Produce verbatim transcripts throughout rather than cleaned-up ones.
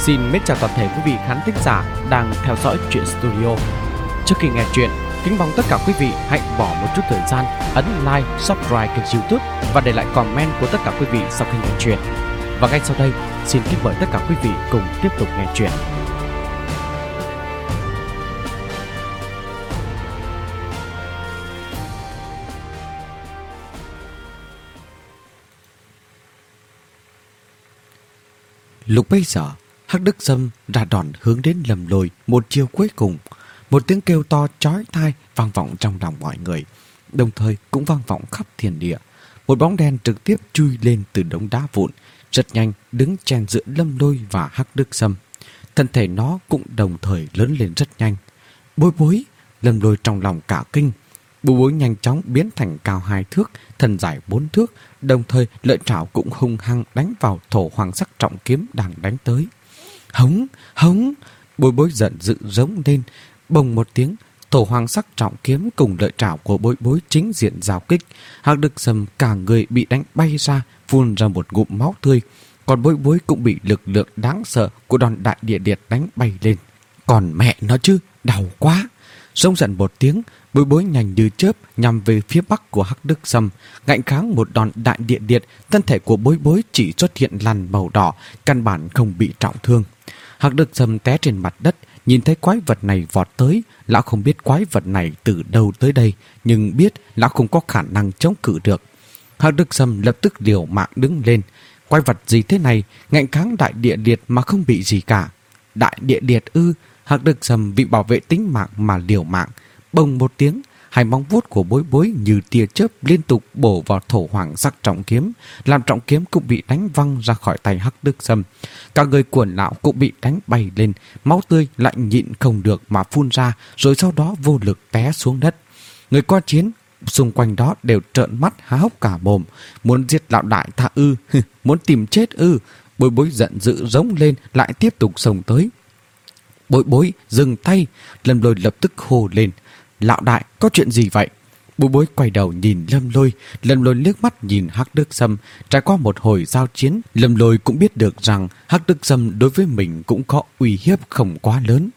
Xin mến chào toàn thể quý vị khán thính giả đang theo dõi Truyện Studio. Trước khi nghe chuyện, kính mong tất cả quý vị hãy bỏ một chút thời gian ấn like, subscribe kênh YouTube và để lại comment của tất cả quý vị sau khi nghe chuyện. Và ngay sau đây, xin kính mời tất cả quý vị cùng tiếp tục nghe chuyện. Lúc bấy giờ, Hắc Đức Sâm ra đòn hướng đến Lâm Lôi một chiêu cuối cùng. Một tiếng kêu to chói tai vang vọng trong lòng mọi người, đồng thời cũng vang vọng khắp thiên địa. Một bóng đen trực tiếp chui lên từ đống đá vụn, rất nhanh đứng chen giữa Lâm Lôi và Hắc Đức Sâm. Thân thể nó cũng đồng thời lớn lên rất nhanh. Bối bối, Lâm Lôi trong lòng cả kinh. Bối bối nhanh chóng biến thành cao hai thước, thân dài bốn thước, đồng thời lợi trảo cũng hung hăng đánh vào thổ hoàng sắc trọng kiếm đang đánh tới. Hống, hống, bối bối giận dữ rống lên. Bồng một tiếng, thổ hoàng sắc trọng kiếm cùng lợi trảo của bối bối chính diện giao kích. Hắc Đức Sâm cả người bị đánh bay ra, phun ra một ngụm máu tươi. Còn bối bối cũng bị lực lượng đáng sợ của đòn đại địa điệt đánh bay lên. Còn mẹ nó chứ, đau quá. Rống giận một tiếng, bối bối nhanh như chớp nhằm về phía bắc của Hắc Đức Sâm, ngạnh kháng một đòn đại địa điệt. Thân thể của bối bối chỉ xuất hiện lằn màu đỏ, căn bản không bị trọng thương. Hắc Đức Sâm té trên mặt đất, nhìn thấy quái vật này vọt tới. Lão không biết quái vật này từ đâu tới đây, nhưng biết lão không có khả năng chống cự được. Hắc Đức Sâm lập tức liều mạng đứng lên. Quái vật gì thế này, ngạnh kháng đại địa điệt mà không bị gì cả. Đại địa điệt ư? Hắc Đức Sâm vì bảo vệ tính mạng mà liều mạng. Bông một tiếng, hai móng vuốt của bối bối như tia chớp liên tục bổ vào thổ hoàng sắc trọng kiếm, làm trọng kiếm cũng bị đánh văng ra khỏi tay Hắc Đức Sâm. Cả người của lão cũng bị đánh bay lên, máu tươi lại nhịn không được mà phun ra, rồi sau đó vô lực té xuống đất. Người qua chiến xung quanh đó đều trợn mắt há hốc cả mồm. Muốn giết lão đại tha ư? Muốn tìm chết ư? Bối bối giận dữ rống lên, lại tiếp tục xông tới. Bối bối dừng tay. Lâm Lôi lập tức hô lên: Lão đại, có chuyện gì vậy? Bối bối quay đầu nhìn Lâm Lôi. Lâm Lôi liếc mắt nhìn Hắc Đức Sâm. Trải qua một hồi giao chiến, Lâm Lôi cũng biết được rằng Hắc Đức Sâm đối với mình cũng có uy hiếp không quá lớn.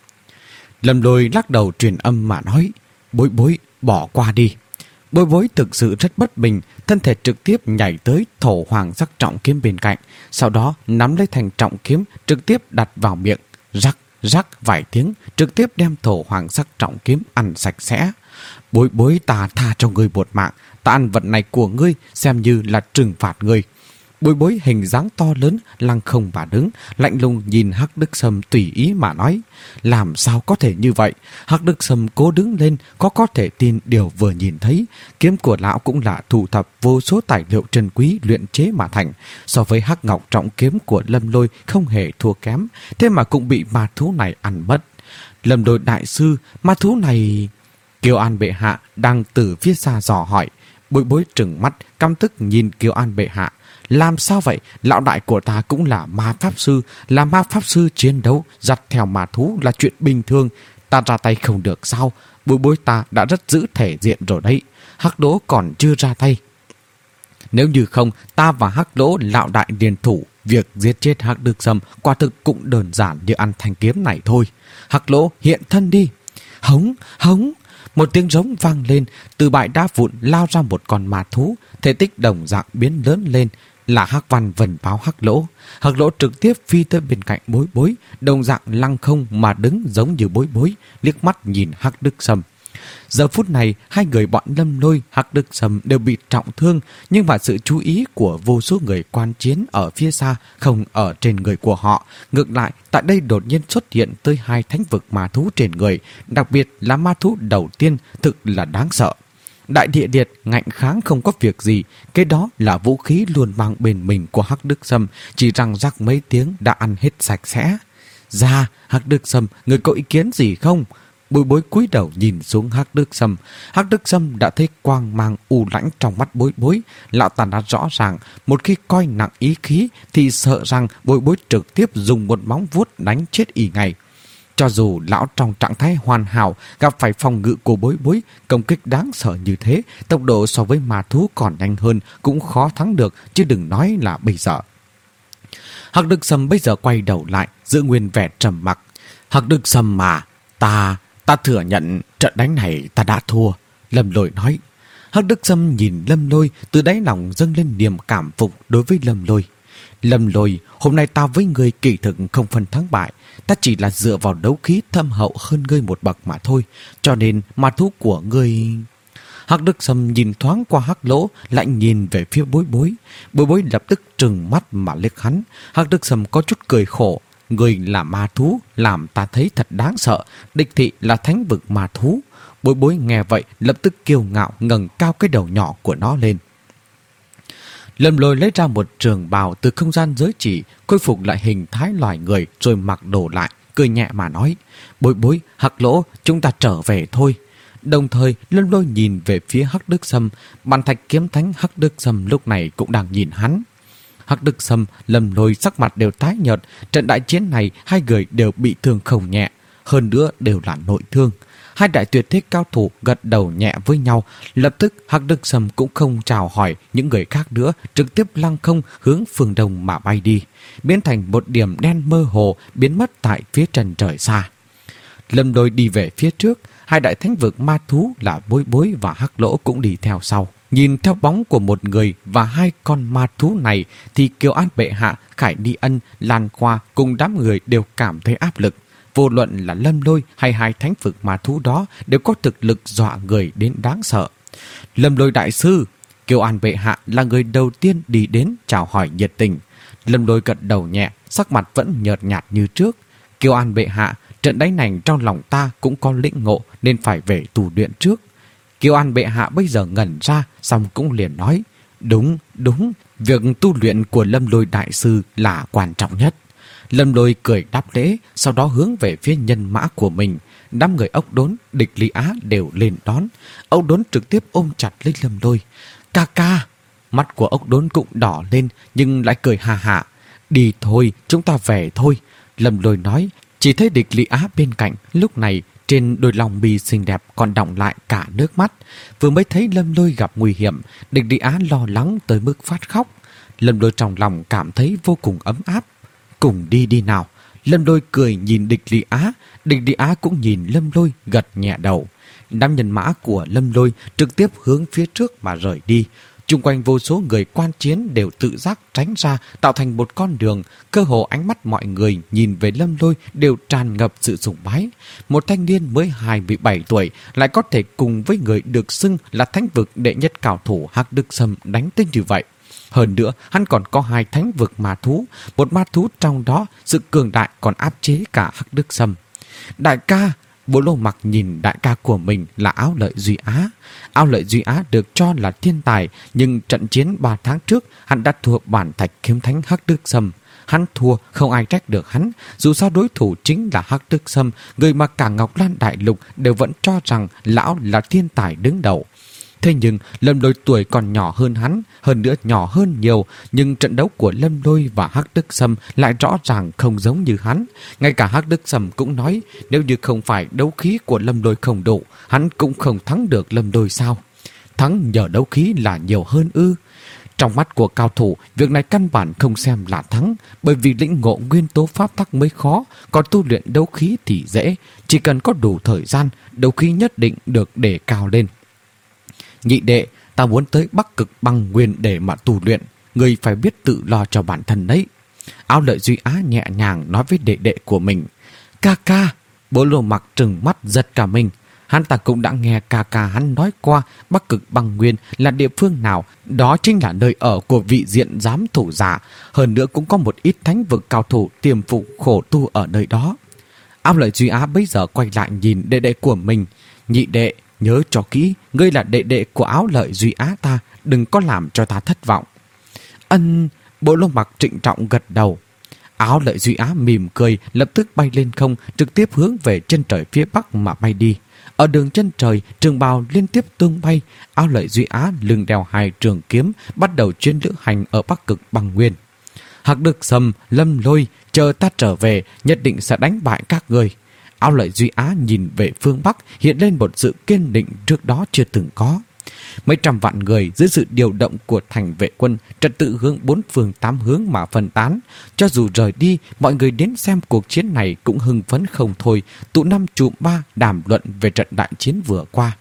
Lâm Lôi lắc đầu truyền âm mà nói: Bối bối, bỏ qua đi. Bối bối thực sự rất bất bình, thân thể trực tiếp nhảy tới thổ hoàng sắc trọng kiếm bên cạnh, sau đó nắm lấy thành trọng kiếm trực tiếp đặt vào miệng. Rắc rắc vài tiếng, trực tiếp đem thổ hoàng sắc trọng kiếm ăn sạch sẽ. Bối bối, ta tha cho ngươi một mạng, ta ăn vật này của ngươi xem như là trừng phạt ngươi. Bối bối hình dáng to lớn, lăng không mà đứng, lạnh lùng nhìn Hắc Đức Sâm tùy ý mà nói: Làm sao có thể như vậy? Hắc Đức Sâm cố đứng lên, có có thể tin điều vừa nhìn thấy. Kiếm của lão cũng là thu thập vô số tài liệu trân quý luyện chế mà thành, so với Hắc Ngọc trọng kiếm của Lâm Lôi không hề thua kém, thế mà cũng bị ma thú này ăn mất. Lâm Lôi đại sư, ma thú này... Kiều An bệ hạ đang từ phía xa dò hỏi. Bối bối trừng mắt căm tức nhìn Kiều An bệ hạ: Làm sao vậy? Lão đại của ta cũng là ma pháp sư, là ma pháp sư chiến đấu, dắt theo ma thú là chuyện bình thường. Ta ra tay không được sao? Bối bối ta đã rất giữ thể diện rồi đấy. Hắc Đỗ còn chưa ra tay. Nếu như không, ta và Hắc Đỗ lão đại liên thủ, việc giết chết Hắc Đức Sâm quả thực cũng đơn giản như ăn thanh kiếm này thôi. Hắc Đỗ hiện thân đi. Hống, hống. Một tiếng rống vang lên, từ bãi đá vụn lao ra một con ma thú, thể tích đồng dạng biến lớn lên, là Hắc Văn vần báo Hắc Lỗ. Hắc Lỗ trực tiếp phi tới bên cạnh bối bối, đồng dạng lăng không mà đứng giống như bối bối, liếc mắt nhìn Hắc Đức Sâm. Giờ phút này, hai người bọn Lâm Lôi, Hắc Đức Sâm đều bị trọng thương, nhưng mà sự chú ý của vô số người quan chiến ở phía xa không ở trên người của họ. Ngược lại, tại đây đột nhiên xuất hiện tới hai thánh vực ma thú trên người, đặc biệt là ma thú đầu tiên thực là đáng sợ. Đại địa điệt ngạnh kháng không có việc gì, cái đó là vũ khí luôn mang bên mình của Hắc Đức Sâm, chỉ rằng rắc mấy tiếng đã ăn hết sạch sẽ. Ra, Hắc Đức Sâm, người có ý kiến gì không? Bối bối cúi đầu nhìn xuống Hắc Đức Sâm. Hắc Đức Sâm đã thấy quang mang u lãnh trong mắt bối bối. Lão ta đã rõ ràng, một khi coi nặng ý khí thì sợ rằng bối bối trực tiếp dùng một móng vuốt đánh chết y ngay. Cho dù lão trong trạng thái hoàn hảo, gặp phải phòng ngự của bối bối, công kích đáng sợ như thế, tốc độ so với ma thú còn nhanh hơn cũng khó thắng được, chứ đừng nói là bây giờ. Hắc Đức Sâm bây giờ quay đầu lại, giữ nguyên vẻ trầm mặc. Hắc Đức Sâm mà, ta, ta thừa nhận trận đánh này ta đã thua. Lâm Lôi nói. Hắc Đức Sâm nhìn Lâm Lôi, từ đáy lòng dâng lên niềm cảm phục đối với Lâm Lôi. Lâm Lôi, hôm nay ta với ngươi kỳ thực không phân thắng bại, ta chỉ là dựa vào đấu khí thâm hậu hơn ngươi một bậc mà thôi, cho nên ma thú của ngươi... Hắc Đức Sâm nhìn thoáng qua Hắc Lỗ, lại nhìn về phía Bối Bối. Bối Bối lập tức trừng mắt mà liếc hắn. Hắc Đức Sâm có chút cười khổ. Người là ma thú, làm ta thấy thật đáng sợ. Địch thị là thánh vực ma thú. Bối Bối nghe vậy, lập tức kiêu ngạo ngẩng cao cái đầu nhỏ của nó lên. Lâm Lôi lấy ra một trường bào từ không gian giới chỉ, khôi phục lại hình thái loài người rồi mặc đồ lại, cười nhẹ mà nói. Bối Bối, Hắc Lỗ, chúng ta trở về thôi. Đồng thời, Lâm Lôi nhìn về phía Hắc Đức Sâm, bàn thạch kiếm thánh Hắc Đức Sâm lúc này cũng đang nhìn hắn. Hắc Đức Sâm, Lâm Lôi sắc mặt đều tái nhợt, trận đại chiến này hai người đều bị thương không nhẹ, hơn nữa đều là nội thương. Hai đại tuyệt thế cao thủ gật đầu nhẹ với nhau, lập tức Hắc Đức Sâm cũng không chào hỏi những người khác nữa, trực tiếp lăng không hướng phương đông mà bay đi, biến thành một điểm đen mơ hồ biến mất tại phía chân trời xa. Lâm Lôi đi về phía trước, hai đại thánh vực ma thú là Bối Bối và Hắc Lỗ cũng đi theo sau. Nhìn theo bóng của một người và hai con ma thú này thì Kiều An bệ hạ, Khải Đi Ân, Lan Khoa cùng đám người đều cảm thấy áp lực. Vô luận là Lâm Lôi hay hai thánh vực ma thú đó đều có thực lực dọa người đến đáng sợ. Lâm Lôi đại sư, Kiều An bệ hạ là người đầu tiên đi đến chào hỏi nhiệt tình. Lâm Lôi gật đầu nhẹ, sắc mặt vẫn nhợt nhạt như trước. Kiều An bệ hạ, trận đánh này trong lòng ta cũng có lĩnh ngộ nên phải về tù luyện trước. Kiều An bệ hạ bây giờ ngẩn ra, xong cũng liền nói. Đúng, đúng, việc tu luyện của Lâm Lôi đại sư là quan trọng nhất. Lâm Lôi cười đáp lễ, sau đó hướng về phía nhân mã của mình. Đám người Ốc Đốn, Địch Lý Á đều lên đón. Ốc Đốn trực tiếp ôm chặt lấy Lâm Lôi. Ca ca! Mắt của Ốc Đốn cũng đỏ lên nhưng lại cười hà hà. Đi thôi, chúng ta về thôi. Lâm Lôi nói. Chỉ thấy Địch Lý Á bên cạnh, lúc này trên đôi lòng bì xinh đẹp còn đọng lại cả nước mắt. Vừa mới thấy Lâm Lôi gặp nguy hiểm, Địch Lý Á lo lắng tới mức phát khóc. Lâm Lôi trong lòng cảm thấy vô cùng ấm áp. Cùng đi đi nào. Lâm Lôi cười nhìn Địch Lý Á, Địch Lý Á cũng nhìn Lâm Lôi gật nhẹ đầu. Đám nhân mã của Lâm Lôi trực tiếp hướng phía trước mà rời đi. Chung quanh vô số người quan chiến đều tự giác tránh ra, tạo thành một con đường. Cơ hồ ánh mắt mọi người nhìn về Lâm Lôi đều tràn ngập sự sùng bái. Một thanh niên mới hai mươi bảy tuổi lại có thể cùng với người được xưng là thánh vực đệ nhất cao thủ Hắc Đức Sâm đánh tên như vậy. Hơn nữa, hắn còn có hai thánh vực ma thú, một ma thú trong đó sự cường đại còn áp chế cả Hắc Đức Sâm. Đại ca! Bố Lô Mặc nhìn đại ca của mình là Áo Lợi Duy Á. Áo Lợi Duy Á được cho là thiên tài, nhưng trận chiến ba tháng trước hắn đã thua bản thạch kiếm thánh Hắc Đức Sâm. Hắn thua không ai trách được hắn, dù sao đối thủ chính là Hắc Đức Sâm, người mà cả Ngọc Lan Đại Lục đều vẫn cho rằng lão là thiên tài đứng đầu. Thế nhưng Lâm Lôi tuổi còn nhỏ hơn hắn, hơn nữa nhỏ hơn nhiều, nhưng trận đấu của Lâm Lôi và Hắc Đức Sâm lại rõ ràng không giống như hắn. Ngay cả Hắc Đức Sâm cũng nói nếu như không phải đấu khí của Lâm Lôi không đủ, hắn cũng không thắng được Lâm Lôi sao. Thắng nhờ đấu khí là nhiều hơn ư? Trong mắt của cao thủ, việc này căn bản không xem là thắng, bởi vì lĩnh ngộ nguyên tố pháp tắc mới khó, còn tu luyện đấu khí thì dễ, chỉ cần có đủ thời gian, đấu khí nhất định được đề cao lên. Nhị đệ, ta muốn tới Bắc Cực Băng Nguyên để mà tu luyện, người phải biết tự lo cho bản thân đấy. Áo Lợi Duy Á nhẹ nhàng nói với đệ đệ của mình. Ca ca! Bố Lô Mặc trừng mắt giật cả mình. Hắn ta cũng đã nghe ca ca hắn nói qua Bắc Cực Băng Nguyên là địa phương nào, đó chính là nơi ở của vị diện giám thủ giả. Hơn nữa cũng có một ít thánh vực cao thủ tiềm phục khổ tu ở nơi đó. Áo Lợi Duy Á bây giờ quay lại nhìn đệ đệ của mình. Nhị đệ, nhớ cho kỹ, ngươi là đệ đệ của Áo Lợi Duy Á ta, đừng có làm cho ta thất vọng. Ân, Bố Lô Mặc trịnh trọng gật đầu. Áo Lợi Duy Á mỉm cười, lập tức bay lên không, trực tiếp hướng về chân trời phía bắc mà bay đi. Ở đường chân trời, trường bào liên tiếp tung bay. Áo Lợi Duy Á lưng đeo hai trường kiếm, bắt đầu chuyến lữ hành ở Bắc Cực Băng Nguyên. Hắc Đức Sâm, Lâm Lôi, chờ ta trở về, nhất định sẽ đánh bại các người. Áo Lợi Duy Á nhìn về phương Bắc, hiện lên một sự kiên định trước đó chưa từng có. Mấy trăm vạn người dưới sự điều động của thành vệ quân, trật tự hướng bốn phương tám hướng mà phân tán. Cho dù rời đi, mọi người đến xem cuộc chiến này cũng hưng phấn không thôi, tụ năm tụ ba đàm luận về trận đại chiến vừa qua.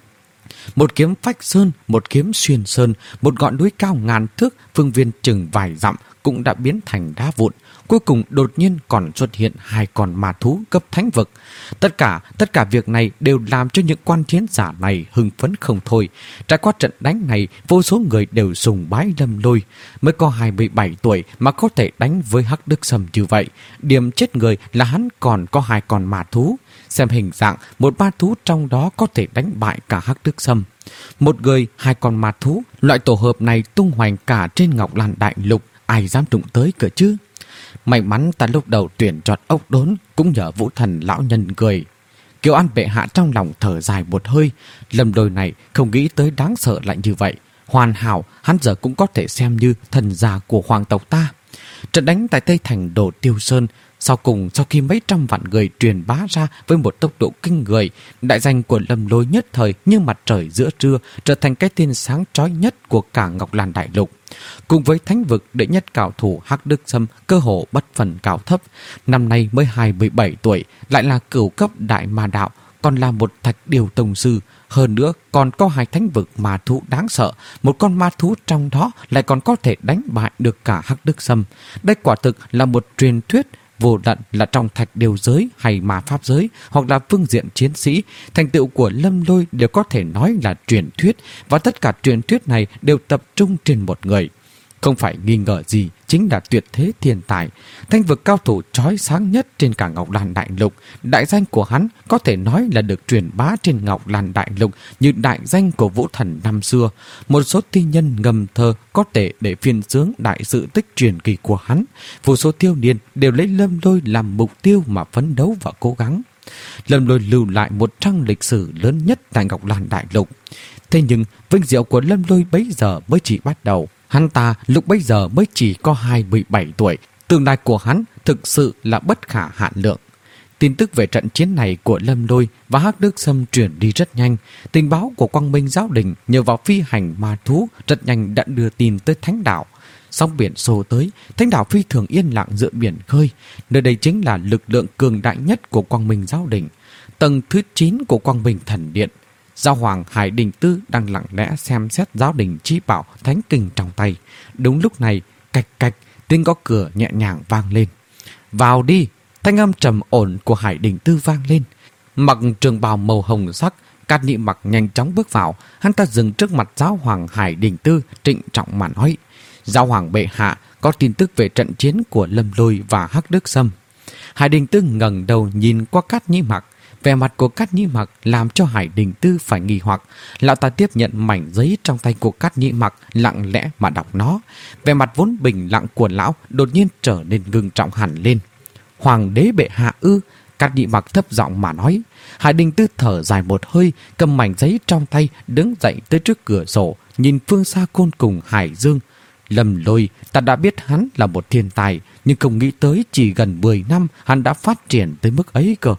Một kiếm phách sơn, một kiếm xuyên sơn, một ngọn núi cao ngàn thước, phương viên chừng vài dặm cũng đã biến thành đá vụn. Cuối cùng đột nhiên còn xuất hiện hai con ma thú cấp thánh vực. Tất cả, tất cả việc này đều làm cho những quan chiến giả này hưng phấn không thôi. Trải qua trận đánh này, vô số người đều sùng bái Lâm Lôi. Mới có hai mươi bảy tuổi mà có thể đánh với Hắc Đức Sâm như vậy. Điểm chết người là hắn còn có hai con ma thú. Xem hình dạng, một ma thú trong đó có thể đánh bại cả Hắc Đức Sâm. Một người, hai con ma thú, loại tổ hợp này tung hoành cả trên Ngọc Lan Đại Lục, ai dám đụng tới cơ chứ? May mắn ta lúc đầu tuyển chọn ốc đốn, cũng nhờ Vũ Thần lão nhân cười. Kiều An bệ hạ trong lòng thở dài một hơi. Lâm Lôi này không nghĩ tới đáng sợ lại như vậy. Hoàn hảo, hắn giờ cũng có thể xem như thần già của hoàng tộc ta. Trận đánh tại Tây Thành Đồ Tiêu Sơn, sau cùng sau khi mấy trăm vạn người truyền bá ra với một tốc độ kinh người, đại danh của Lâm Lôi nhất thời như mặt trời giữa trưa, trở thành cái tên sáng chói nhất của cả Ngọc Lan Đại Lục. Cùng với thánh vực đệ nhất cao thủ Hắc Đức Sâm cơ hồ bất phần cao thấp, năm nay mới hai mươi bảy tuổi, lại là cửu cấp đại ma đạo, còn là một thạch điều tông sư. Hơn nữa còn có hai thánh vực ma thú đáng sợ, một con ma thú trong đó lại còn có thể đánh bại được cả Hắc Đức Sâm. Đây quả thực là một truyền thuyết, vô luận là trong thạch điều giới hay ma pháp giới, hoặc là phương diện chiến sĩ, thành tựu của Lâm Lôi đều có thể nói là truyền thuyết, và tất cả truyền thuyết này đều tập trung trên một người. Không phải nghi ngờ gì, chính là tuyệt thế thiên tài, thanh vực cao thủ chói sáng nhất trên cả Ngọc Lan Đại Lục. Đại danh của hắn có thể nói là được truyền bá trên Ngọc Lan Đại Lục như đại danh của Vũ Thần năm xưa. Một số thi nhân ngầm thơ có thể để phiên sướng đại sự tích truyền kỳ của hắn. Vô số thiếu niên đều lấy Lâm Lôi làm mục tiêu mà phấn đấu và cố gắng. Lâm Lôi lưu lại một trang lịch sử lớn nhất tại Ngọc Lan Đại Lục. Thế nhưng vinh diệu của Lâm Lôi bấy giờ mới chỉ bắt đầu. Hắn ta lúc bấy giờ mới chỉ có hai mươi bảy tuổi, tương lai của hắn thực sự là bất khả hạn lượng. Tin tức về trận chiến này của Lâm Lôi và Hắc Đức Sâm truyền đi rất nhanh. Tình báo của Quang Minh Giáo Đình nhờ vào phi hành ma thú rất nhanh đã đưa tin tới Thánh Đảo. Sóng biển xô tới, Thánh Đảo phi thường yên lặng giữa biển khơi. Nơi đây chính là lực lượng cường đại nhất của Quang Minh Giáo Đình, tầng thứ chín của Quang Minh Thần Điện. Giáo hoàng Hải Đình Tư đang lặng lẽ xem xét giáo đình chí bảo thánh kinh trong tay. Đúng lúc này, cạch cạch, tiếng gõ cửa nhẹ nhàng vang lên. Vào đi! Thanh âm trầm ổn của Hải Đình Tư vang lên. Mặc trường bào màu hồng sắc, Cát Nhị Mặc nhanh chóng bước vào. Hắn ta dừng trước mặt giáo hoàng Hải Đình Tư, trịnh trọng mà nói: Giáo hoàng bệ hạ có tin tức về trận chiến của Lâm Lôi và Hắc Đức Sâm. Hải Đình Tư ngẩng đầu nhìn qua Cát Nhị Mặc. Vẻ mặt của Cát Nhị Mặc làm cho Hải Đình Tư phải nghi hoặc. Lão ta tiếp nhận mảnh giấy trong tay của Cát Nhị Mặc, lặng lẽ mà đọc nó. Vẻ mặt vốn bình lặng của lão đột nhiên trở nên ngưng trọng hẳn lên. Hoàng đế bệ hạ ư? Cát Nhị Mặc thấp giọng mà nói. Hải Đình Tư thở dài một hơi, cầm mảnh giấy trong tay, đứng dậy tới trước cửa sổ, nhìn phương xa côn cùng hải dương. Lâm Lôi, ta đã biết hắn là một thiên tài, nhưng không nghĩ tới chỉ gần mười năm hắn đã phát triển tới mức ấy cơ.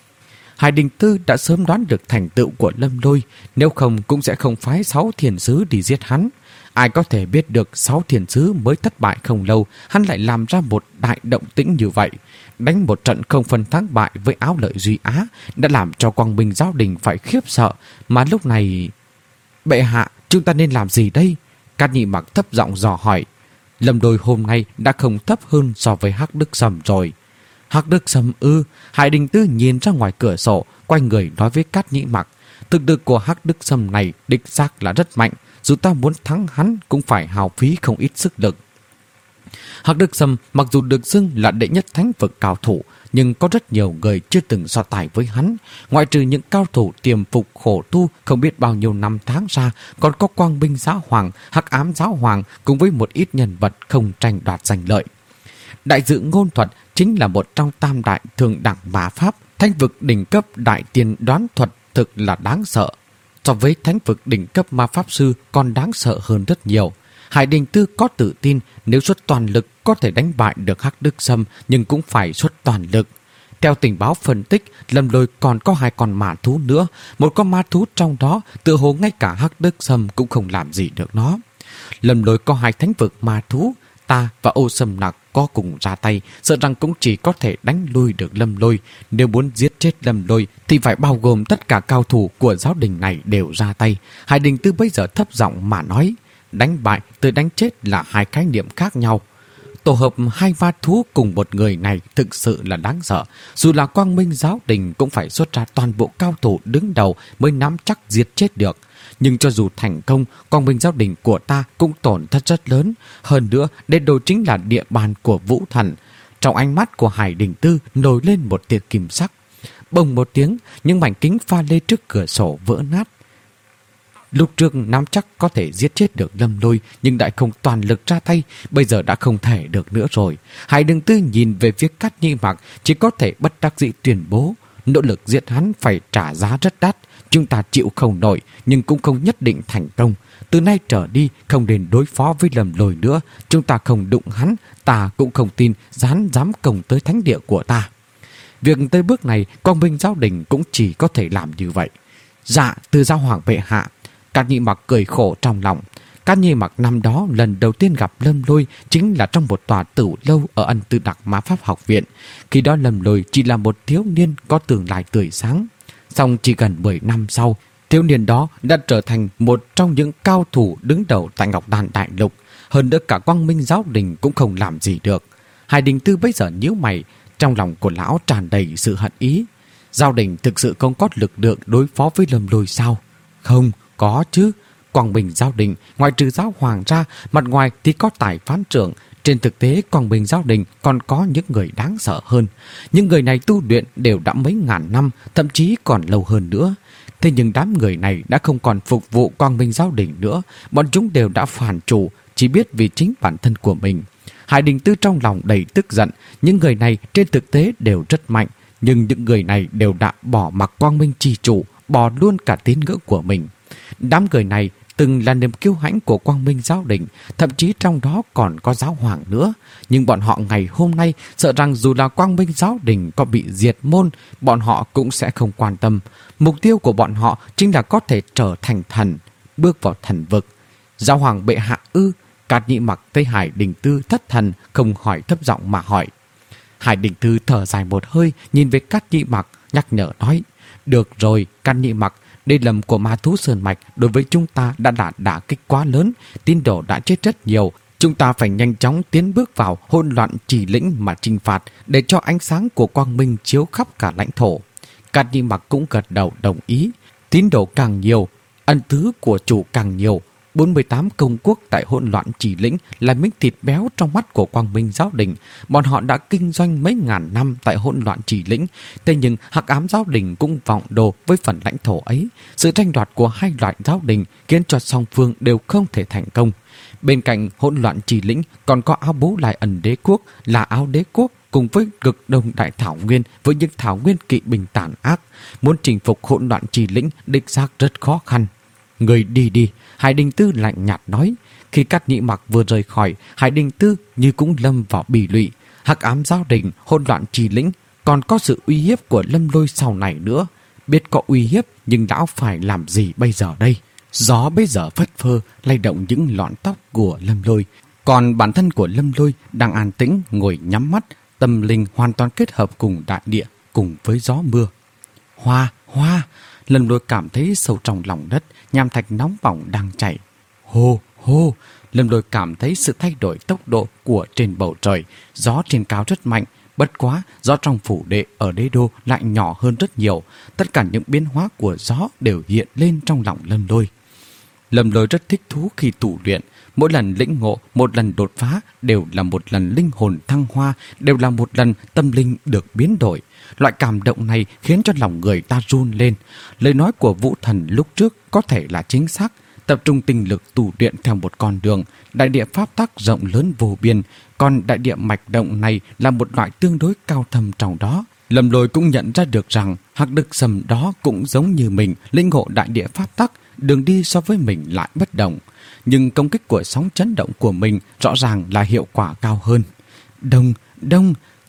Hải Đình Tư đã sớm đoán được thành tựu của Lâm Lôi, nếu không cũng sẽ không phái sáu thiền sứ đi giết hắn. Ai có thể biết được sáu thiền sứ mới thất bại không lâu, hắn lại làm ra một đại động tĩnh như vậy. Đánh một trận không phân thắng bại với Áo Lợi Duy Á đã làm cho Quang Minh Giáo Đình phải khiếp sợ. Mà lúc này... Bệ hạ, chúng ta nên làm gì đây? Cát Nhị Mặc thấp giọng dò hỏi. Lâm Lôi hôm nay đã không thấp hơn so với Hắc Đức Sâm rồi. Hắc Đức Sâm ư? Hải Đình Tư nhìn ra ngoài cửa sổ, quay người nói với Cát Nhị Mặc. Thực lực của Hắc Đức Sâm này đích xác là rất mạnh, dù ta muốn thắng hắn cũng phải hao phí không ít sức lực. Hắc Đức Sâm mặc dù được xưng là đệ nhất thánh vực cao thủ, nhưng có rất nhiều người chưa từng so tài với hắn. Ngoại trừ những cao thủ tiềm phục khổ tu không biết bao nhiêu năm tháng ra, còn có Quang Minh Giáo Hoàng, Hắc Ám Giáo Hoàng cùng với một ít nhân vật không tranh đoạt giành lợi. Đại dự ngôn thuật chính là một trong tam đại thường đẳng ma pháp. Thánh vực đỉnh cấp đại tiên đoán thuật thực là đáng sợ. So với thánh vực đỉnh cấp ma pháp sư còn đáng sợ hơn rất nhiều. Hải Đình Tư có tự tin nếu xuất toàn lực có thể đánh bại được Hắc Đức Sâm, nhưng cũng phải xuất toàn lực. Theo tình báo phân tích, Lâm Lôi còn có hai con ma thú nữa. Một con ma thú trong đó tựa hồ ngay cả Hắc Đức Sâm cũng không làm gì được nó. Lâm Lôi có hai thánh vực ma thú, ta và Ô Sâm Nặc có cùng ra tay, sợ rằng cũng chỉ có thể đánh lui được Lâm Lôi. Nếu muốn giết chết Lâm Lôi thì phải bao gồm tất cả cao thủ của giáo đình này đều ra tay. Hải Đình Tư bây giờ thấp giọng mà nói, đánh bại từ đánh chết là hai khái niệm khác nhau. Tổ hợp hai ma thú cùng một người này thực sự là đáng sợ. Dù là Quang Minh giáo đình cũng phải xuất ra toàn bộ cao thủ đứng đầu mới nắm chắc giết chết được. Nhưng cho dù thành công, Quang Minh giáo đình của ta cũng tổn thất rất lớn. Hơn nữa, đế đô chính là địa bàn của Vũ Thần. Trong ánh mắt của Hải Đình Tư nổi lên một tia kim sắc. Bồng một tiếng, những mảnh kính pha lê trước cửa sổ vỡ nát. Lúc trước nắm chắc có thể giết chết được Lâm Lôi, nhưng đại không toàn lực ra tay, bây giờ đã không thể được nữa rồi. Hải Đình Tư nhìn về phía Cát Nhĩ Mặc, chỉ có thể bất đắc dĩ tuyên bố, nỗ lực giết hắn phải trả giá rất đắt. Chúng ta chịu không nổi, nhưng cũng không nhất định thành công. Từ nay trở đi, không nên đối phó với Lâm Lôi nữa. Chúng ta không đụng hắn, ta cũng không tin hắn dám công tới thánh địa của ta. Việc tới bước này, Quang Minh giáo đình cũng chỉ có thể làm như vậy. Dạ, từ giáo hoàng bệ hạ. Cát Nhĩ Mặc cười khổ trong lòng. Cát Nhĩ Mặc năm đó lần đầu tiên gặp Lâm Lôi chính là trong một tòa tử lâu ở Ân Tư Đặc Ma Pháp học viện. Khi đó Lâm Lôi chỉ là một thiếu niên có tương lai tươi sáng. Song chỉ gần mười năm sau, thiếu niên đó đã trở thành một trong những cao thủ đứng đầu tại Ngọc Đàn Đại Lục. Hơn nữa cả Quang Minh giáo đình cũng không làm gì được. Hải Đình Tư bây giờ nhíu mày, trong lòng của lão tràn đầy sự hận ý. Giáo đình thực sự không có lực lượng đối phó với Lâm Lôi sao? Không, có chứ. Quang Minh giáo đình ngoài trừ giáo hoàng ra, mặt ngoài thì có tài phán trưởng. Trên thực tế, Quang Minh giáo đình còn có những người đáng sợ hơn. Những người này tu luyện đều đã mấy ngàn năm, thậm chí còn lâu hơn nữa. Thế nhưng đám người này đã không còn phục vụ Quang Minh giáo đình nữa. Bọn chúng đều đã phản chủ, chỉ biết vì chính bản thân của mình. Hải Đình Tư trong lòng đầy tức giận. Những người này trên thực tế đều rất mạnh, nhưng những người này đều đã bỏ mặc Quang Minh chi chủ, bỏ luôn cả tín ngưỡng của mình. Đám người này từng là niềm kiêu hãnh của Quang Minh giáo đình, thậm chí trong đó còn có giáo hoàng nữa. Nhưng bọn họ ngày hôm nay sợ rằng dù là Quang Minh giáo đình có bị diệt môn, bọn họ cũng sẽ không quan tâm. Mục tiêu của bọn họ chính là có thể trở thành thần, bước vào thần vực. Giáo hoàng bệ hạ ư? Cát Nhĩ Mặc thấy Hải Đình Tư thất thần, không hỏi, thấp giọng mà hỏi. Hải Đình Tư thở dài một hơi, nhìn về Cát Nhĩ Mặc, nhắc nhở nói, được rồi Cát Nhĩ Mặc, đây lầm của ma thú Sơn Mạch đối với chúng ta đã đả đả kích quá lớn, tín đồ đã chết rất nhiều. Chúng ta phải nhanh chóng tiến bước vào hỗn loạn chỉ lĩnh mà trừng phạt, để cho ánh sáng của quang minh chiếu khắp cả lãnh thổ. Cát Nhĩ Mặc cũng gật đầu đồng ý. Tín đồ càng nhiều, ân tứ của chủ càng nhiều. bốn mươi tám công quốc tại hỗn loạn chỉ lĩnh là miếng thịt béo trong mắt của Quang Minh giáo đình. Bọn họ đã kinh doanh mấy ngàn năm tại hỗn loạn chỉ lĩnh. Thế nhưng Hắc Ám giáo đình cũng vọng đồ với phần lãnh thổ ấy. Sự tranh đoạt của hai loại giáo đình khiến cho song phương đều không thể thành công. Bên cạnh hỗn loạn chỉ lĩnh còn có Áo Bố Lại Ẩn đế quốc, là Áo đế quốc cùng với cực đông đại thảo nguyên với những thảo nguyên kỵ binh tàn ác. Muốn chinh phục hỗn loạn chỉ lĩnh đích xác rất khó khăn. Người đi đi, Hải Đình Tư lạnh nhạt nói. Khi Cát Nhĩ Mặc vừa rời khỏi, Hải Đình Tư như cũng lâm vào bỉ lụy. Hắc Ám giáo đình, hỗn loạn trì lĩnh, còn có sự uy hiếp của Lâm Lôi sau này nữa. Biết có uy hiếp, nhưng lão phải làm gì bây giờ đây? Gió bây giờ phất phơ, lay động những lọn tóc của Lâm Lôi. Còn bản thân của Lâm Lôi đang an tĩnh ngồi nhắm mắt, tâm linh hoàn toàn kết hợp cùng đại địa, cùng với gió mưa. Hoa, hoa! Lâm Lôi cảm thấy sâu trong lòng đất, nham thạch nóng bỏng đang chảy. Hô, hô! Lâm Lôi cảm thấy sự thay đổi tốc độ của trên bầu trời. Gió trên cao rất mạnh, bất quá gió trong phủ đệ ở đế đô lại nhỏ hơn rất nhiều. Tất cả những biến hóa của gió đều hiện lên trong lòng Lâm Lôi. Lâm Lôi rất thích thú khi tụ luyện. Mỗi lần lĩnh ngộ, một lần đột phá đều là một lần linh hồn thăng hoa, đều là một lần tâm linh được biến đổi. Loại cảm động này khiến cho lòng người ta run lên. Lời nói của Vũ Thần lúc trước có thể là chính xác. Tập trung tinh lực tù luyện theo một con đường, đại địa pháp tắc rộng lớn vô biên, còn đại địa mạch động này là một loại tương đối cao thâm trong đó. Lâm Lôi cũng nhận ra được rằng Hắc Đức Sâm đó cũng giống như mình, linh ngộ đại địa pháp tắc, đường đi so với mình lại bất đồng. Nhưng công kích của sóng chấn động của mình rõ ràng là hiệu quả cao hơn. Đông, đông,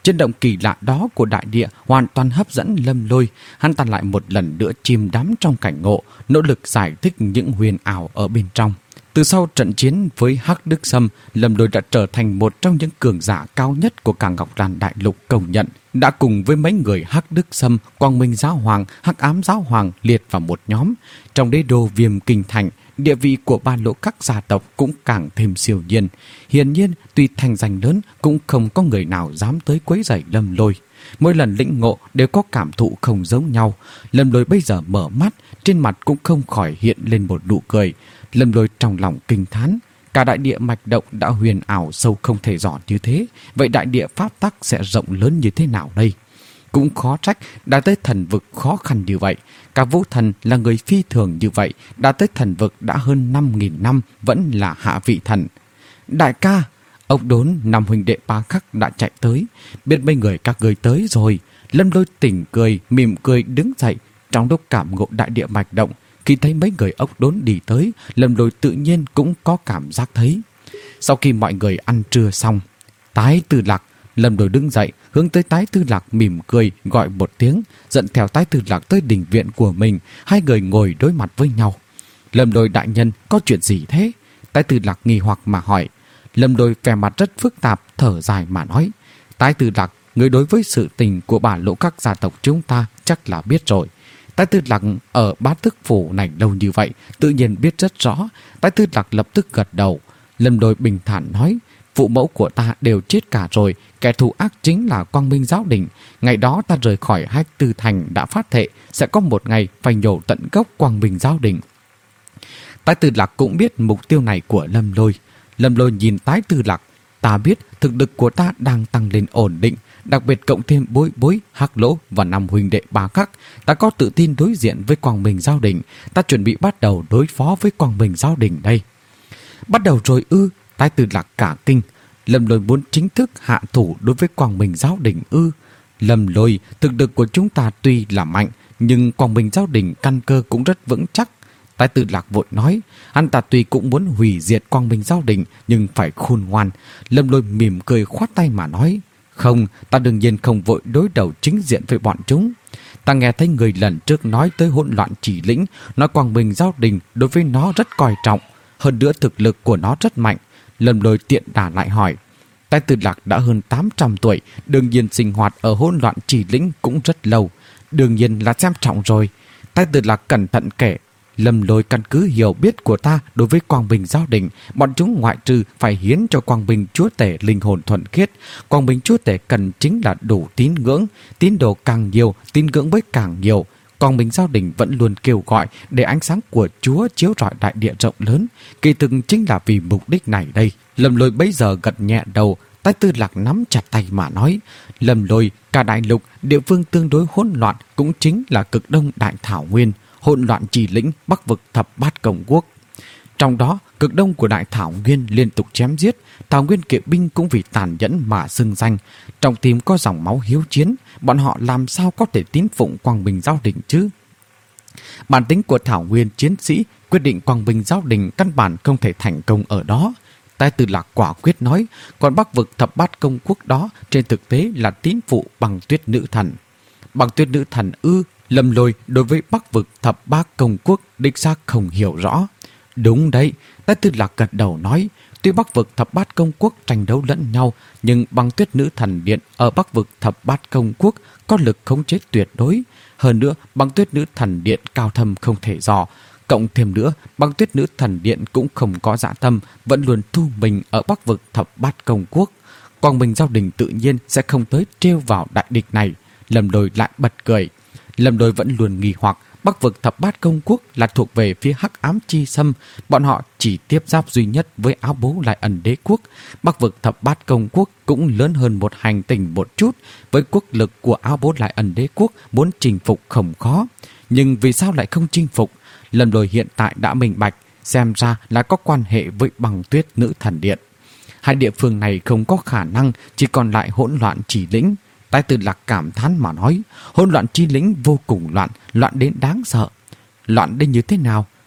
Chấn động kỳ lạ đó của đại địa hoàn toàn hấp dẫn Lâm Lôi. Hắn ta lại một lần nữa chìm đắm trong cảnh ngộ, nỗ lực giải thích những huyền ảo ở bên trong. Từ sau trận chiến với Hắc Đức Sâm, Lâm Lôi đã trở thành một trong những cường giả cao nhất của cả Ngọc Đàn Đại Lục công nhận. Đã cùng với mấy người Hắc Đức Sâm, Quang Minh Giáo Hoàng, Hắc Ám Giáo Hoàng liệt vào một nhóm. Trong đế đô Viêm Kinh Thành, địa vị của ba lỗ các gia tộc cũng càng thêm siêu nhiên. Hiển nhiên, tuy thành danh lớn, cũng không có người nào dám tới quấy rầy Lâm Lôi. Mỗi lần lĩnh ngộ đều có cảm thụ không giống nhau. Lâm Lôi bây giờ mở mắt, trên mặt cũng không khỏi hiện lên một nụ cười. Lâm Lôi trong lòng kinh thán, cả đại địa mạch động đã huyền ảo sâu không thể dò như thế, vậy đại địa pháp tắc sẽ rộng lớn như thế nào đây? Cũng khó trách đã tới thần vực khó khăn như vậy. Cả Vũ Thần là người phi thường như vậy, đã tới thần vực đã hơn năm nghìn năm vẫn là hạ vị thần. Đại ca, ông Đốn năm huynh đệ ba khắc đã chạy tới, biết mấy người các người tới rồi. Lâm Lôi tỉnh cười, mỉm cười đứng dậy, trong lúc cảm ngộ đại địa mạch động. Khi thấy mấy người ốc Đốn đi tới, Lâm Lôi tự nhiên cũng có cảm giác thấy. Sau khi mọi người ăn trưa xong, Tái Tư Lạc, Lâm Lôi đứng dậy, hướng tới Tái Tư Lạc mỉm cười, gọi một tiếng, dẫn theo Tái Tư Lạc tới đình viện của mình. Hai người ngồi đối mặt với nhau. Lâm Lôi đại nhân, có chuyện gì thế? Tái Tư Lạc nghi hoặc mà hỏi. Lâm Lôi vẻ mặt rất phức tạp, thở dài mà nói. Tái Tư Lạc, người đối với sự tình của bà lỗ các gia tộc chúng ta chắc là biết rồi. Tái Tư Lạc ở Bát Thức Phủ này lâu như vậy, tự nhiên biết rất rõ. Tái Tư Lạc lập tức gật đầu. Lâm Lôi bình thản nói, phụ mẫu của ta đều chết cả rồi, kẻ thù ác chính là Quang Minh Giáo Đình. Ngày đó ta rời khỏi Hách Tư Thành đã phát thệ sẽ có một ngày phải nhổ tận gốc Quang Minh Giáo Đình. Tái Tư Lạc cũng biết mục tiêu này của Lâm Lôi. Lâm Lôi nhìn Tái Tư Lạc, ta biết thực lực của ta đang tăng lên ổn định, đặc biệt cộng thêm Bối Bối, Hắc Lỗ và năm huynh đệ ba khắc, ta có tự tin đối diện với Quang Minh Giáo Đình. Ta chuẩn bị bắt đầu đối phó với Quang Minh Giáo Đình đây. Bắt đầu rồi ư? Tái Tư Lạc cả kinh. Lâm Lôi muốn chính thức hạ thủ đối với Quang Minh Giáo Đình ư? Lâm Lôi, thực lực của chúng ta tuy là mạnh, nhưng Quang Minh Giáo Đình căn cơ cũng rất vững chắc. Tái Tư Lạc vội nói, hắn ta tuy cũng muốn hủy diệt Quang Minh Giáo Đình, nhưng phải khôn ngoan. Lâm Lôi mỉm cười khoát tay mà nói, không, ta đương nhiên không vội đối đầu chính diện với bọn chúng. Ta nghe thấy người lần trước nói tới hỗn loạn chỉ lĩnh, nói Quang Minh Giáo Đình đối với nó rất coi trọng, hơn nữa thực lực của nó rất mạnh. Lâm Lôi tiện đà lại hỏi, Tái Tư Lạc đã hơn tám trăm tuổi, đương nhiên sinh hoạt ở hỗn loạn chỉ lĩnh cũng rất lâu, đương nhiên là xem trọng rồi. Tái Tư Lạc cẩn thận kể, Lâm Lôi căn cứ hiểu biết của ta đối với Quang Minh Giáo Đình, bọn chúng ngoại trừ phải hiến cho Quang Minh Chúa Tể linh hồn thuần khiết. Quang Minh Chúa Tể cần chính là đủ tín ngưỡng, tín đồ càng nhiều, tín ngưỡng với càng nhiều. Quang Minh Giáo Đình vẫn luôn kêu gọi để ánh sáng của Chúa chiếu rọi đại địa rộng lớn, kỳ thực chính là vì mục đích này đây. Lâm Lôi bấy giờ gật nhẹ đầu. Tái Tư Lạc nắm chặt tay mà nói, Lâm Lôi, cả đại lục, địa phương tương đối hỗn loạn cũng chính là cực đông đại thảo nguyên, hỗn loạn chỉ lĩnh, bắc vực thập bát công quốc. Trong đó, cực đông của đại thảo nguyên liên tục chém giết, thảo nguyên kỵ binh cũng vì tàn nhẫn mà xưng danh. Trong tim có dòng máu hiếu chiến, bọn họ làm sao có thể tín phụng Quang Minh Giáo Đình chứ? Bản tính của thảo nguyên chiến sĩ quyết định Quang Minh Giáo Đình căn bản không thể thành công ở đó. Tái Tư Lạc quả quyết nói, còn bắc vực thập bát công quốc đó trên thực tế là tín phụ Băng Tuyết Nữ Thần. Băng Tuyết Nữ Thần ư? Lâm Lôi đối với bắc vực thập bát công quốc đích xác không hiểu rõ. Đúng đấy, Tái Tư Lạc gật đầu nói, tuy bắc vực thập bát công quốc tranh đấu lẫn nhau, nhưng Băng Tuyết Nữ Thần Điện ở bắc vực thập bát công quốc có lực khống chế tuyệt đối. Hơn nữa, Băng Tuyết Nữ Thần Điện cao thâm không thể dò. Cộng thêm nữa, Băng Tuyết Nữ Thần Điện cũng không có dạ tâm, vẫn luôn thu mình ở bắc vực thập bát công quốc. Quang Minh Giáo Đình tự nhiên sẽ không tới trêu vào đại địch này. Lâm Lôi lại bật cười. Lâm Lôi vẫn luôn nghi hoặc, bắc vực thập bát công quốc là thuộc về phía Hắc Ám Chi Sâm, bọn họ chỉ tiếp giáp duy nhất với Áo Bố Lại Ẩn Đế quốc. Bắc vực thập bát công quốc cũng lớn hơn một hành tinh một chút, với quốc lực của Áo Bố Lại Ẩn Đế quốc muốn chinh phục không khó. Nhưng vì sao lại không chinh phục? Lâm Lôi hiện tại đã minh bạch, xem ra là có quan hệ với Băng Tuyết Nữ Thần Điện. Hai địa phương này không có khả năng, chỉ còn lại hỗn loạn chỉ lĩnh. Tái Tư Lạc cảm thán mà nói, hỗn loạn chi lĩnh vô cùng loạn, loạn đến đáng sợ. Loạn đến như thế nào?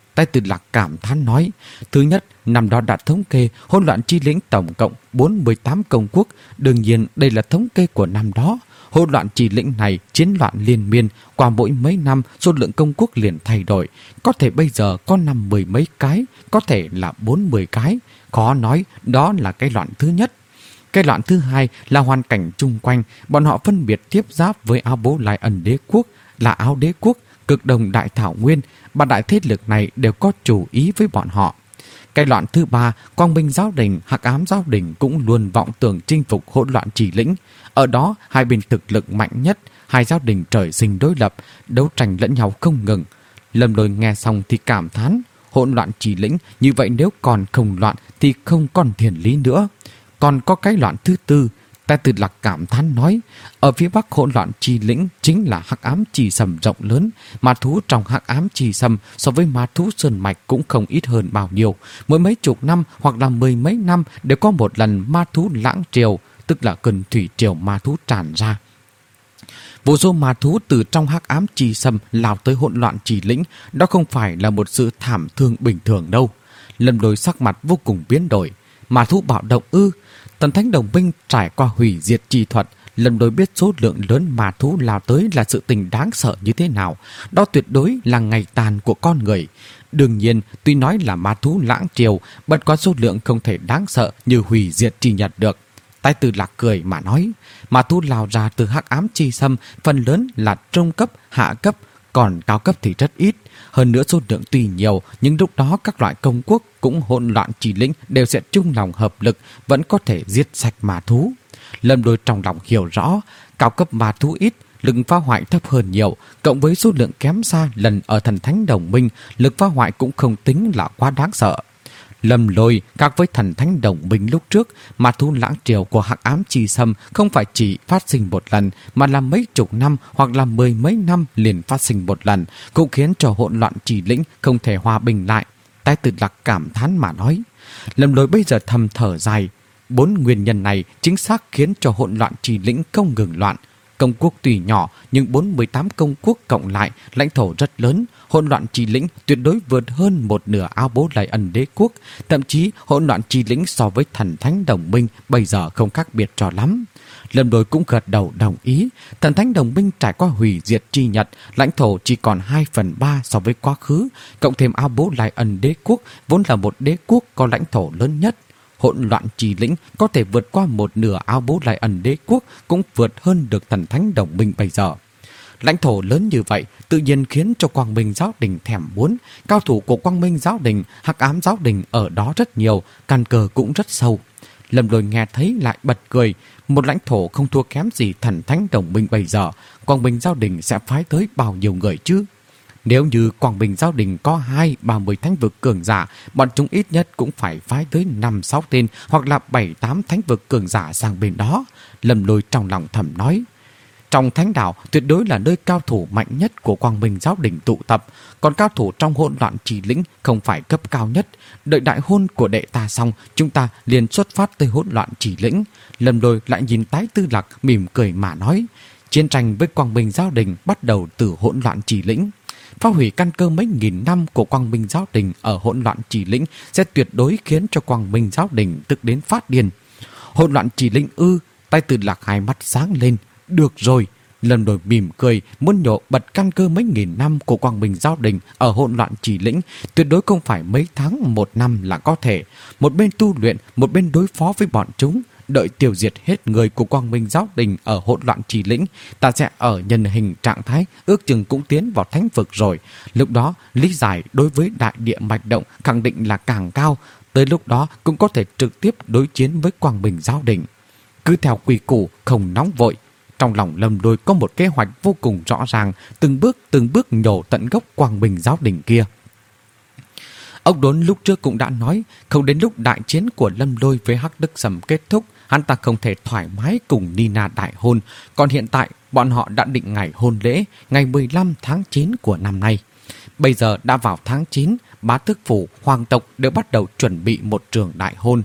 Tay Từ Lạc cảm thán nói, thứ nhất, năm đó đã thống kê hỗn loạn chi lĩnh tổng cộng bốn mươi tám công quốc. Đương nhiên đây là thống kê của năm đó. Hỗn loạn chi lĩnh này chiến loạn liên miên, qua mỗi mấy năm số lượng công quốc liền thay đổi. Có thể bây giờ có năm mười mấy cái, có thể là bốn mươi cái. Khó nói, đó là cái loạn thứ nhất. Cái loạn thứ hai là hoàn cảnh chung quanh. Bọn họ phân biệt tiếp giáp với Áo Bố Lai Ân đế quốc, là Áo đế quốc, Cực Đồng Đại Thảo Nguyên. Ba đại thế lực này đều có chủ ý với bọn họ. Cái loạn thứ ba, Quang Minh Giáo Đình, Hắc Ám Giáo Đình cũng luôn vọng tưởng chinh phục hỗn loạn chỉ lĩnh. Ở đó, hai bên thực lực mạnh nhất, hai giáo đình trời sinh đối lập, đấu tranh lẫn nhau không ngừng. Lâm Lôi nghe xong thì cảm thán, hỗn loạn chỉ lĩnh, như vậy nếu còn không loạn thì không còn thiền lý nữa. Còn có cái loạn thứ tư, Tay Từ Lạc cảm thán nói, ở phía bắc hỗn loạn chi lĩnh chính là Hắc Ám Chi Sầm rộng lớn. Ma thú trong Hắc Ám Chi Sầm so với ma thú sơn mạch cũng không ít hơn bao nhiêu. Mỗi mấy chục năm hoặc là mười mấy năm đều có một lần ma thú lãng triều, tức là cơn thủy triều ma thú tràn ra. Vô số ma thú từ trong Hắc Ám Chi Sầm lao tới hỗn loạn chỉ lĩnh, đó không phải là một sự thảm thương bình thường đâu. Lâm Lôi sắc mặt vô cùng biến đổi. Ma thú bạo động ư? Thần Thánh Đồng Minh trải qua hủy diệt chi thuật, Lâm Lôi biết số lượng lớn ma thú lao tới là sự tình đáng sợ như thế nào. Đó tuyệt đối là ngày tàn của con người. Đương nhiên, tuy nói là ma thú lãng triều, bất quá số lượng không thể đáng sợ như hủy diệt chi nhật được. Tay Từ Lạc cười mà nói, ma thú lao ra từ Hắc Ám Chi Sâm phần lớn là trung cấp, hạ cấp, còn cao cấp thì rất ít. Hơn nữa số lượng tuy nhiều, nhưng lúc đó các loại công quốc cũng hỗn loạn chỉ lĩnh đều sẽ chung lòng hợp lực, vẫn có thể giết sạch ma thú. Lâm Lôi trong lòng hiểu rõ, cao cấp ma thú ít, lực phá hoại thấp hơn nhiều, cộng với số lượng kém xa lần ở Thần Thánh Đồng Minh, lực phá hoại cũng không tính là quá đáng sợ. Lâm Lôi khác với Thần Thánh Đồng Minh lúc trước, ma thú lãng triều của Hắc Ám Chi Sâm không phải chỉ phát sinh một lần, mà là mấy chục năm hoặc là mười mấy năm liền phát sinh một lần, cũng khiến cho hỗn loạn chỉ lĩnh không thể hòa bình lại. Tay Từ Lạc cảm thán mà nói. Lâm Lôi bây giờ thầm thở dài. Bốn nguyên nhân này chính xác khiến cho hỗn loạn chỉ lĩnh không ngừng loạn. Công quốc tuy nhỏ nhưng bốn mươi tám công quốc cộng lại lãnh thổ rất lớn. Hỗn loạn chi lĩnh tuyệt đối vượt hơn một nửa Áo Bố Lai Ân đế quốc. Thậm chí hỗn loạn chi lĩnh so với Thần Thánh Đồng Minh bây giờ không khác biệt cho lắm. Lâm Lôi cũng gật đầu đồng ý. Thần Thánh Đồng Minh trải qua hủy diệt chi nhật, lãnh thổ chỉ còn hai phần ba so với quá khứ. Cộng thêm Áo Bố Lai Ân đế quốc vốn là một đế quốc có lãnh thổ lớn nhất. Hỗn loạn chi lĩnh có thể vượt qua một nửa Áo Bố Lai Ân đế quốc, cũng vượt hơn được Thần Thánh Đồng Minh bây giờ. Lãnh thổ lớn như vậy tự nhiên khiến cho Quang Minh Giáo Đình thèm muốn. Cao thủ của Quang Minh Giáo Đình, Hắc Ám Giáo Đình ở đó rất nhiều, căn cơ cũng rất sâu. Lâm Lôi nghe thấy lại bật cười. Một lãnh thổ không thua kém gì Thần Thánh Đồng Minh bây giờ, Quang Minh Giáo Đình sẽ phái tới bao nhiêu người chứ? Nếu như Quang Minh Giáo Đình có hai ba mươi thánh vực cường giả, bọn chúng ít nhất cũng phải phái tới năm sáu tên hoặc là bảy tám thánh vực cường giả sang bên đó. Lâm Lôi trong lòng thầm nói. Trong thánh đảo tuyệt đối là nơi cao thủ mạnh nhất của Quang Minh Giáo Đình tụ tập, còn cao thủ trong hỗn loạn chỉ lĩnh không phải cấp cao nhất. Đợi đại hôn của đệ ta xong, chúng ta liền xuất phát tới hỗn loạn chỉ lĩnh. Lâm Lôi lại nhìn Tái Tư Lạc mỉm cười mà nói, chiến tranh với Quang Minh Giáo Đình bắt đầu từ hỗn loạn chỉ lĩnh. Phá hủy căn cơ mấy nghìn năm của Quang Minh Giáo Đình ở hỗn loạn chỉ lĩnh sẽ tuyệt đối khiến cho Quang Minh Giáo Đình tức đến phát điên. Hỗn loạn chỉ lĩnh ư? Tay Từ Lạc hai mắt sáng lên. Được rồi. Lâm Lôi mỉm cười, muốn nhổ bật căn cơ mấy nghìn năm của Quang Minh Giáo Đình ở hỗn loạn chỉ lĩnh, tuyệt đối không phải mấy tháng một năm là có thể. Một bên tu luyện, một bên đối phó với bọn chúng. Đợi tiêu diệt hết người của Quang Minh Giáo Đình ở hỗn loạn chỉ lĩnh, ta sẽ ở nhân hình trạng thái ước chừng cũng tiến vào thánh vực rồi. Lúc đó lý giải đối với đại địa mạch động khẳng định là càng cao. Tới lúc đó cũng có thể trực tiếp đối chiến với Quang Minh Giáo Đình. Cứ theo quy củ, không nóng vội. Trong lòng Lâm Lôi có một kế hoạch vô cùng rõ ràng, từng bước từng bước nhổ tận gốc Quang Minh Giáo Đình kia. Ông Đốn lúc trước cũng đã nói, không đến lúc đại chiến của Lâm Lôi với Hắc Đức Sầm kết thúc, hắn ta không thể thoải mái cùng Nina đại hôn. Còn hiện tại, bọn họ đã định ngày hôn lễ, ngày mười lăm tháng chín của năm nay. Bây giờ đã vào tháng chín, Bá Tước Phủ, Hoàng tộc đều bắt đầu chuẩn bị một trường đại hôn.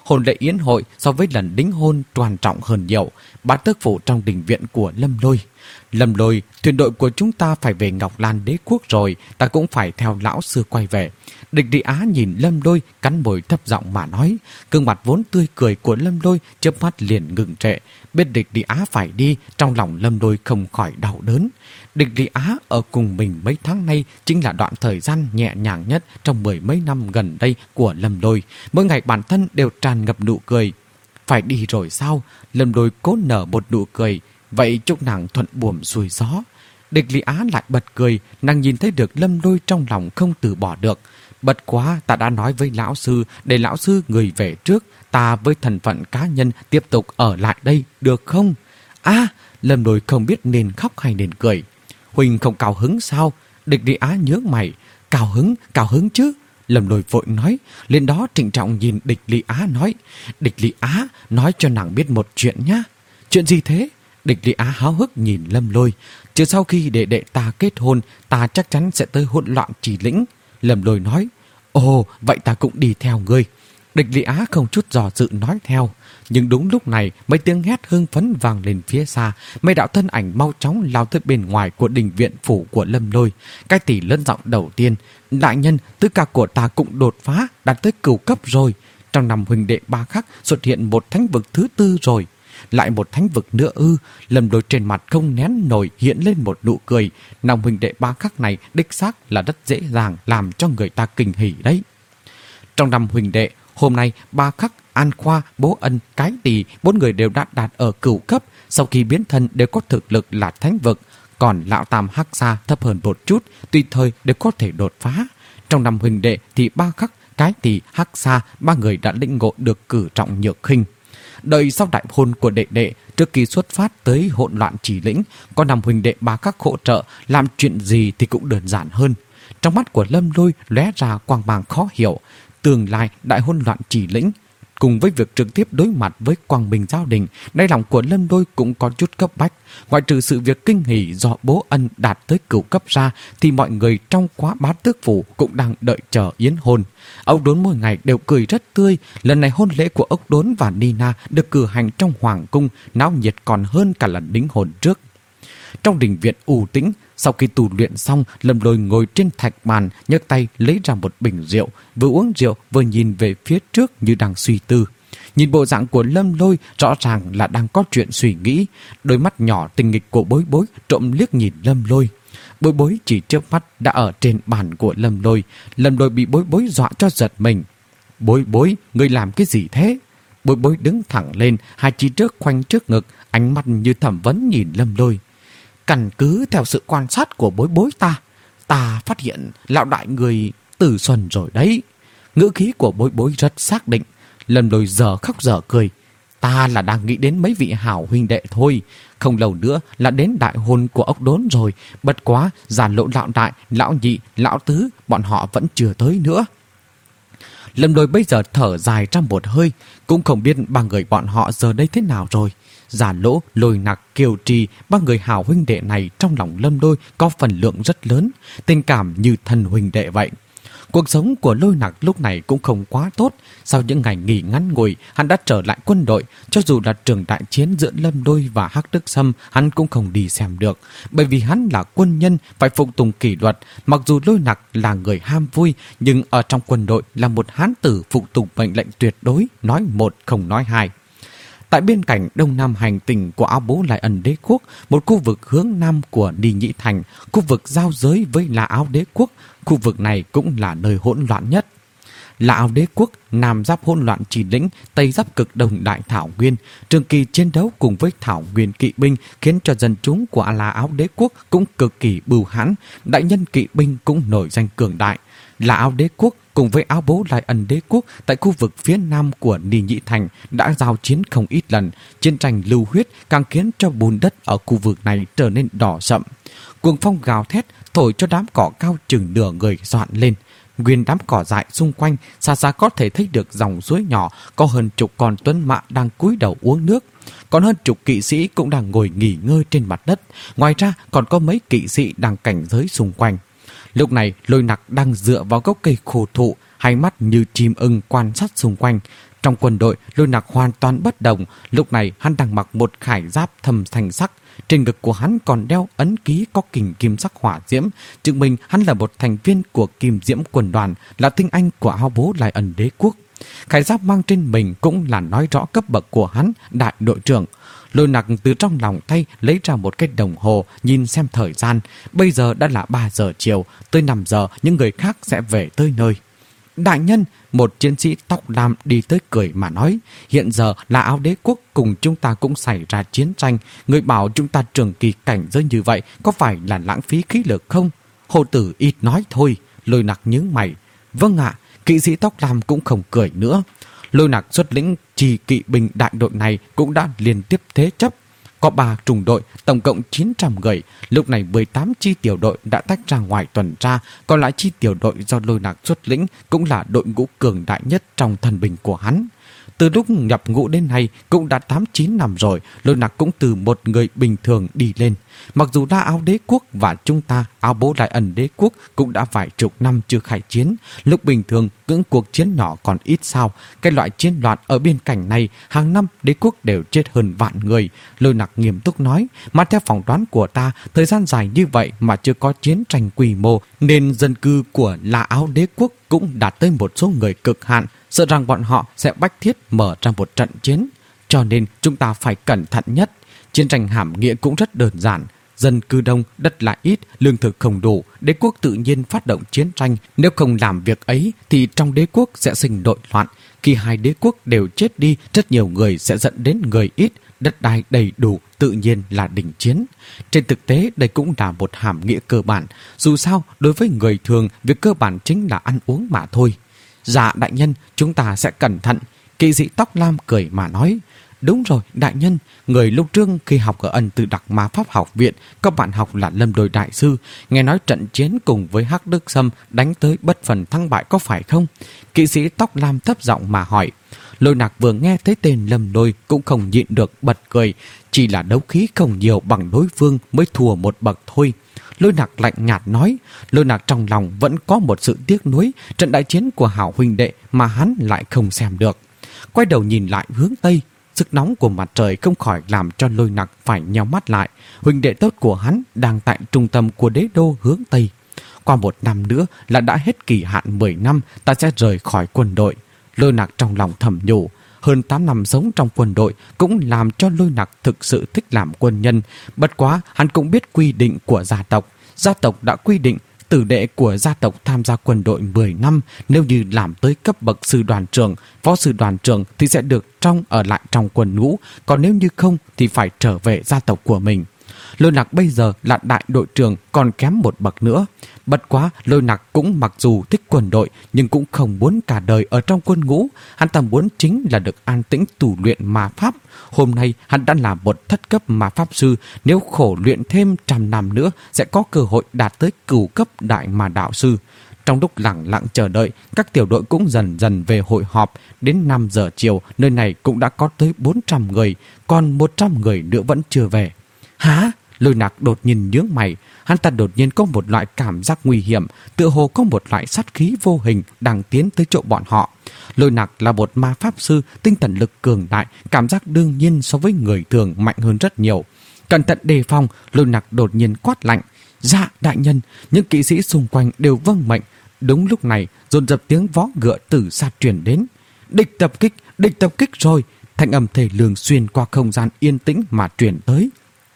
Hôn lễ yến hội so với lần đính hôn quan trọng hơn nhiều. Bá tước phủ trong đình viện của Lâm Lôi. Lâm Lôi, thuyền đội của chúng ta phải về Ngọc Lan Đế quốc rồi, ta cũng phải theo lão sư quay về. Địch Lý Á nhìn Lâm Lôi, cắn môi thấp giọng mà nói. Gương mặt vốn tươi cười của Lâm Lôi chớp mắt liền ngừng trệ. Biết Địch Lý Á phải đi, trong lòng Lâm Lôi không khỏi đau đớn. Địch Lý Á ở cùng mình mấy tháng nay chính là đoạn thời gian nhẹ nhàng nhất trong mười mấy năm gần đây của Lâm Lôi. Mỗi ngày bản thân đều tràn ngập nụ cười. Phải đi rồi sao? Lâm Lôi cố nở một nụ cười. Vậy chúc nàng thuận buồm xuôi gió. Địch Lý Á lại bật cười. Nàng nhìn thấy được Lâm Lôi trong lòng không từ bỏ được. Bật quá, ta đã nói với lão sư để lão sư người về trước. Ta với thân phận cá nhân tiếp tục ở lại đây được không? À, Lâm Lôi không biết nên khóc hay nên cười. Huỳnh không cao hứng sao? Địch Lý Á nhớ mày. Cao hứng, cao hứng chứ. Lâm Lôi vội nói. Lên đó trịnh trọng nhìn Địch Lý Á nói. Địch Lý Á, nói cho nàng biết một chuyện nhá. Chuyện gì thế? Địch Lý Á háo hức nhìn Lâm Lôi. Chứ sau khi đệ đệ ta kết hôn, ta chắc chắn sẽ tới hỗn loạn Chỉ Lĩnh. Lâm Lôi nói. Ồ, vậy ta cũng đi theo ngươi. Địch Lý Á không chút dò dự nói theo. Nhưng đúng lúc này, mấy tiếng hét hưng phấn vang lên phía xa. Mấy đạo thân ảnh mau chóng lao tới bên ngoài của đình viện phủ của Lâm Lôi. Cái tỷ lớn giọng đầu tiên. Đại nhân, tất cả của ta cũng đột phá, đạt tới cửu cấp rồi. Trong năm huynh đệ ba khắc xuất hiện một thánh vực thứ tư rồi. Lại một thánh vực nữa ư? Lâm Lôi trên mặt không nén nổi hiện lên một nụ cười. Năm huynh đệ ba khắc này đích xác là rất dễ dàng làm cho người ta kinh hỉ đấy. Trong năm huynh đệ, hôm nay ba khắc, An Khoa, Bố Ân, Cái Tỳ, bốn người đều đã đạt ở cửu cấp. Sau khi biến thân đều có thực lực là thánh vực. Còn lão tam Hắc Sa thấp hơn một chút, tùy thời đều có thể đột phá. Trong năm huynh đệ thì ba khắc, Cái Tỳ, Hắc Sa, ba người đã lĩnh ngộ được cử trọng nhược khinh. Đợi sau đại hôn của đệ đệ, trước khi xuất phát tới hỗn loạn Chỉ Lĩnh, có năm huynh đệ ba khắc hỗ trợ, làm chuyện gì thì cũng đơn giản hơn. Trong mắt của Lâm Lôi lóe ra quang mang khó hiểu. Tương lai đại hỗn loạn Chỉ Lĩnh cùng với việc trực tiếp đối mặt với Quang Minh Giao Đình, nay lòng của Lâm Lôi cũng có chút cấp bách. Ngoại trừ sự việc kinh hỉ do Bố Ân đạt tới cửu cấp ra, thì mọi người trong Quá Bá Tước phủ cũng đang đợi chờ yến hôn. Ốc Đốn mỗi ngày đều cười rất tươi. Lần này hôn lễ của Ốc Đốn và Nina được cử hành trong hoàng cung, náo nhiệt còn hơn cả lần đính hôn trước. Trong đình viện u tĩnh, sau khi tù luyện xong, Lâm Lôi ngồi trên thạch bàn, nhấc tay lấy ra một bình rượu, vừa uống rượu vừa nhìn về phía trước như đang suy tư. Nhìn bộ dạng của Lâm Lôi rõ ràng là đang có chuyện suy nghĩ. Đôi mắt nhỏ tinh nghịch của Bối Bối trộm liếc nhìn Lâm Lôi. Bối Bối chỉ chớp mắt đã ở trên bàn của Lâm Lôi. Lâm Lôi bị Bối Bối dọa cho giật mình. Bối Bối, ngươi làm cái gì thế? Bối Bối đứng thẳng lên, hai chỉ trước khoanh trước ngực, ánh mắt như thẩm vấn nhìn Lâm Lôi. Căn cứ theo sự quan sát của Bối Bối ta, ta phát hiện lão đại người Tử Xuân rồi đấy. Ngữ khí của Bối Bối rất xác định. Lâm Lôi giờ khóc giờ cười. Ta là đang nghĩ đến mấy vị hảo huynh đệ thôi. Không lâu nữa là đến đại hôn của Ốc Đốn rồi. Bất quá, giàn lộ lão đại, lão nhị, lão tứ, bọn họ vẫn chưa tới nữa. Lâm Lôi bây giờ thở dài ra một hơi, cũng không biết ba người bọn họ giờ đây thế nào rồi. Giả Lỗ, Lôi Nặc, Kiều Trì, ba người hảo huynh đệ này trong lòng Lâm Lôi có phần lượng rất lớn, tình cảm như thân huynh đệ vậy. Cuộc sống của Lôi Nặc lúc này cũng không quá tốt. Sau những ngày nghỉ ngắn ngủi, hắn đã trở lại quân đội. Cho dù là trường đại chiến giữa Lâm Lôi và Hắc Đức Sâm, hắn cũng không đi xem được. Bởi vì hắn là quân nhân, phải phục tùng kỷ luật. Mặc dù Lôi Nặc là người ham vui, nhưng ở trong quân đội là một hán tử phục tùng mệnh lệnh tuyệt đối, nói một không nói hai. Tại biên cảnh đông nam hành tinh của Áo Bố Lại Ẩn Đế quốc, một khu vực hướng nam của Ni Nhĩ Thành, khu vực giao giới với La Áo Đế quốc, khu vực này cũng là nơi hỗn loạn nhất. La Áo Đế quốc, nam giáp hỗn loạn Chỉ Lĩnh, tây giáp cực đông đại thảo nguyên, trường kỳ chiến đấu cùng với thảo nguyên kỵ binh khiến cho dân chúng của La Áo Đế quốc cũng cực kỳ bưu hãn, đại nhân kỵ binh cũng nổi danh cường đại. La Áo Đế quốc cùng với Áo Bố Lại Ẩn Đế quốc tại khu vực phía nam của Ni Nhĩ Thành đã giao chiến không ít lần. Chiến tranh lưu huyết càng khiến cho bùn đất ở khu vực này trở nên đỏ sậm. Cuồng phong gào thét thổi cho đám cỏ cao chừng nửa người dọn lên. Nguyên đám cỏ dại xung quanh xa xa có thể thấy được dòng suối nhỏ, có hơn chục con tuấn mã đang cúi đầu uống nước. Còn hơn chục kỵ sĩ cũng đang ngồi nghỉ ngơi trên mặt đất. Ngoài ra còn có mấy kỵ sĩ đang cảnh giới xung quanh. Lúc này Lôi Nặc đang dựa vào gốc cây khổ thụ, hai hai mắt như chim ưng quan sát xung quanh. Trong quân đội, Lôi Nặc hoàn toàn bất động. Lúc này hắn đang mặc một khải giáp thâm thanh sắc. Trên ngực của hắn còn đeo ấn ký có kình kim sắc hỏa diễm, chứng minh hắn là một thành viên của Kim Diễm quân đoàn, là tinh anh của Ao Bố Lai Ẩn Đế quốc. Khải giáp mang trên mình cũng là nói rõ cấp bậc của hắn, đại đội trưởng. Lôi Nặc từ trong lòng tay lấy ra một cái đồng hồ, nhìn xem thời gian. Bây giờ đã là ba giờ chiều, tới năm giờ những người khác sẽ về tới nơi. Đại nhân, một chiến sĩ tóc lam đi tới cười mà nói, hiện giờ là Áo Đế quốc cùng chúng ta cũng xảy ra chiến tranh. Người bảo chúng ta trường kỳ cảnh giới như vậy có phải là lãng phí khí lực không? Hồ Tử ít nói thôi. Lôi Nặc nhướng mày. Vâng ạ. Kỵ sĩ tóc lam cũng không cười nữa. Lôi Nặc xuất lĩnh trì kỵ binh đại đội này cũng đã liên tiếp thế chấp. Có ba trùng đội, tổng cộng chín trăm người. Lúc này mười tám chi tiểu đội đã tách ra ngoài tuần tra, còn lại chi tiểu đội do Lôi Nặc xuất lĩnh cũng là đội ngũ cường đại nhất trong thần binh của hắn. Từ lúc nhập ngũ đến nay cũng đã tám chín năm rồi, Lôi Nặc cũng từ một người bình thường đi lên. Mặc dù là Áo Đế quốc và chúng ta, Ao Bố Lai Ẩn Đế quốc cũng đã vài chục năm chưa khai chiến. Lúc bình thường, những cuộc chiến nhỏ còn ít sao. Cái loại chiến loạn ở biên cảnh này, hàng năm đế quốc đều chết hơn vạn người. Lôi Nặc nghiêm túc nói, mà theo phỏng đoán của ta, thời gian dài như vậy mà chưa có chiến tranh quy mô, nên dân cư của là Áo Đế quốc cũng đạt tới một số người cực hạn, sợ rằng bọn họ sẽ bách thiết mở ra một trận chiến. Cho nên chúng ta phải cẩn thận nhất. Chiến tranh hàm nghĩa cũng rất đơn giản. Dân cư đông, đất lại ít, lương thực không đủ, đế quốc tự nhiên phát động chiến tranh. Nếu không làm việc ấy thì trong đế quốc sẽ sinh nội loạn. Khi hai đế quốc đều chết đi, rất nhiều người sẽ dẫn đến người ít, đất đai đầy đủ, tự nhiên là đình chiến. Trên thực tế, đây cũng là một hàm nghĩa cơ bản. Dù sao, đối với người thường, việc cơ bản chính là ăn uống mà thôi. Dạ đại nhân, chúng ta sẽ cẩn thận. Kỵ sĩ tóc lam cười mà nói. Đúng rồi, đại nhân, người lúc trước khi học ở Ân Tư Đặc Ma Pháp học viện, các bạn học là Lâm Đôi đại sư, nghe nói trận chiến cùng với Hắc Đức Sâm đánh tới bất phần thắng bại có phải không? Kỵ sĩ tóc lam thấp giọng mà hỏi. Lôi Nặc vừa nghe thấy tên Lâm Đôi cũng không nhịn được bật cười, chỉ là đấu khí không nhiều bằng đối phương mới thua một bậc thôi. Lôi Nặc lạnh nhạt nói. Lôi Nặc trong lòng vẫn có một sự tiếc nuối, trận đại chiến của hảo huynh đệ mà hắn lại không xem được. Quay đầu nhìn lại hướng Tây, sức nóng của mặt trời không khỏi làm cho Lôi Nặc phải nheo mắt lại. Huynh đệ tốt của hắn đang tại trung tâm của đế đô hướng Tây. Qua một năm nữa là đã hết kỳ hạn mười năm, ta sẽ rời khỏi quân đội. Lôi Nặc trong lòng thầm nhủ. Hơn tám năm sống trong quân đội cũng làm cho Lôi Nặc thực sự thích làm quân nhân. Bất quá hắn cũng biết quy định của gia tộc. Gia tộc đã quy định tử đệ của gia tộc tham gia quân đội mười năm, nếu như làm tới cấp bậc sư đoàn trưởng, phó sư đoàn trưởng thì sẽ được trong ở lại trong quân ngũ, còn nếu như không thì phải trở về gia tộc của mình. Lôi Nặc bây giờ là đại đội trưởng, còn kém một bậc nữa. Bất quá Lôi Nặc cũng mặc dù thích quân đội nhưng cũng không muốn cả đời ở trong quân ngũ. Hắn ta muốn chính là được an tĩnh tu luyện ma pháp. Hôm nay hắn đã là một thất cấp ma pháp sư, nếu khổ luyện thêm trăm năm nữa sẽ có cơ hội đạt tới cửu cấp đại ma đạo sư. Trong lúc lặng lặng chờ đợi, các tiểu đội cũng dần dần về hội họp. Đến năm giờ chiều, nơi này cũng đã có tới bốn trăm người, còn một trăm người nữa vẫn chưa về. Hả? Lôi Nặc đột nhiên nhướng mày. Hắn ta đột nhiên có một loại cảm giác nguy hiểm, tựa hồ có một loại sát khí vô hình đang tiến tới chỗ bọn họ. Lôi Nặc là một ma pháp sư, tinh thần lực cường đại, cảm giác đương nhiên so với người thường mạnh hơn rất nhiều. Cẩn thận đề phòng, Lôi Nặc đột nhiên quát lạnh. Dạ đại nhân. Những kỵ sĩ xung quanh đều vâng mệnh. Đúng lúc này, dồn dập tiếng vó ngựa từ xa truyền đến. Địch tập kích, địch tập kích rồi. Thanh âm thể lường xuyên qua không gian yên tĩnh mà truyền tới.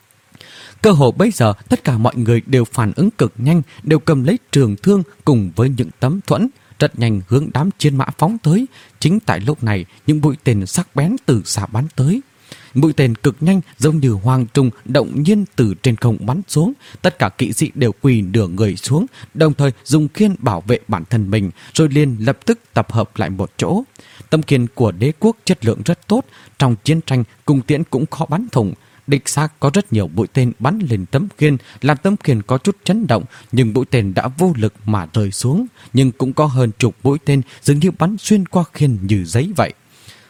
Cơ hồ bây giờ tất cả mọi người đều phản ứng cực nhanh, đều cầm lấy trường thương cùng với những tấm thuẫn, rất nhanh hướng đám chiến mã phóng tới. Chính tại lúc này, những mũi tên sắc bén từ xa bắn tới. Mũi tên cực nhanh giống như hoàng trùng động nhiên từ trên không bắn xuống. Tất cả kỵ sĩ đều quỳ nửa người xuống, đồng thời dùng khiên bảo vệ bản thân mình, rồi liền lập tức tập hợp lại một chỗ. Tấm khiên của đế quốc chất lượng rất tốt, trong chiến tranh cung tiễn cũng khó bắn thủng. Đích xác có rất nhiều mũi tên bắn lên tấm khiên, làm tấm khiên có chút chấn động, nhưng mũi tên đã vô lực mà rơi xuống. Nhưng cũng có hơn chục mũi tên dường như bắn xuyên qua khiên như giấy vậy.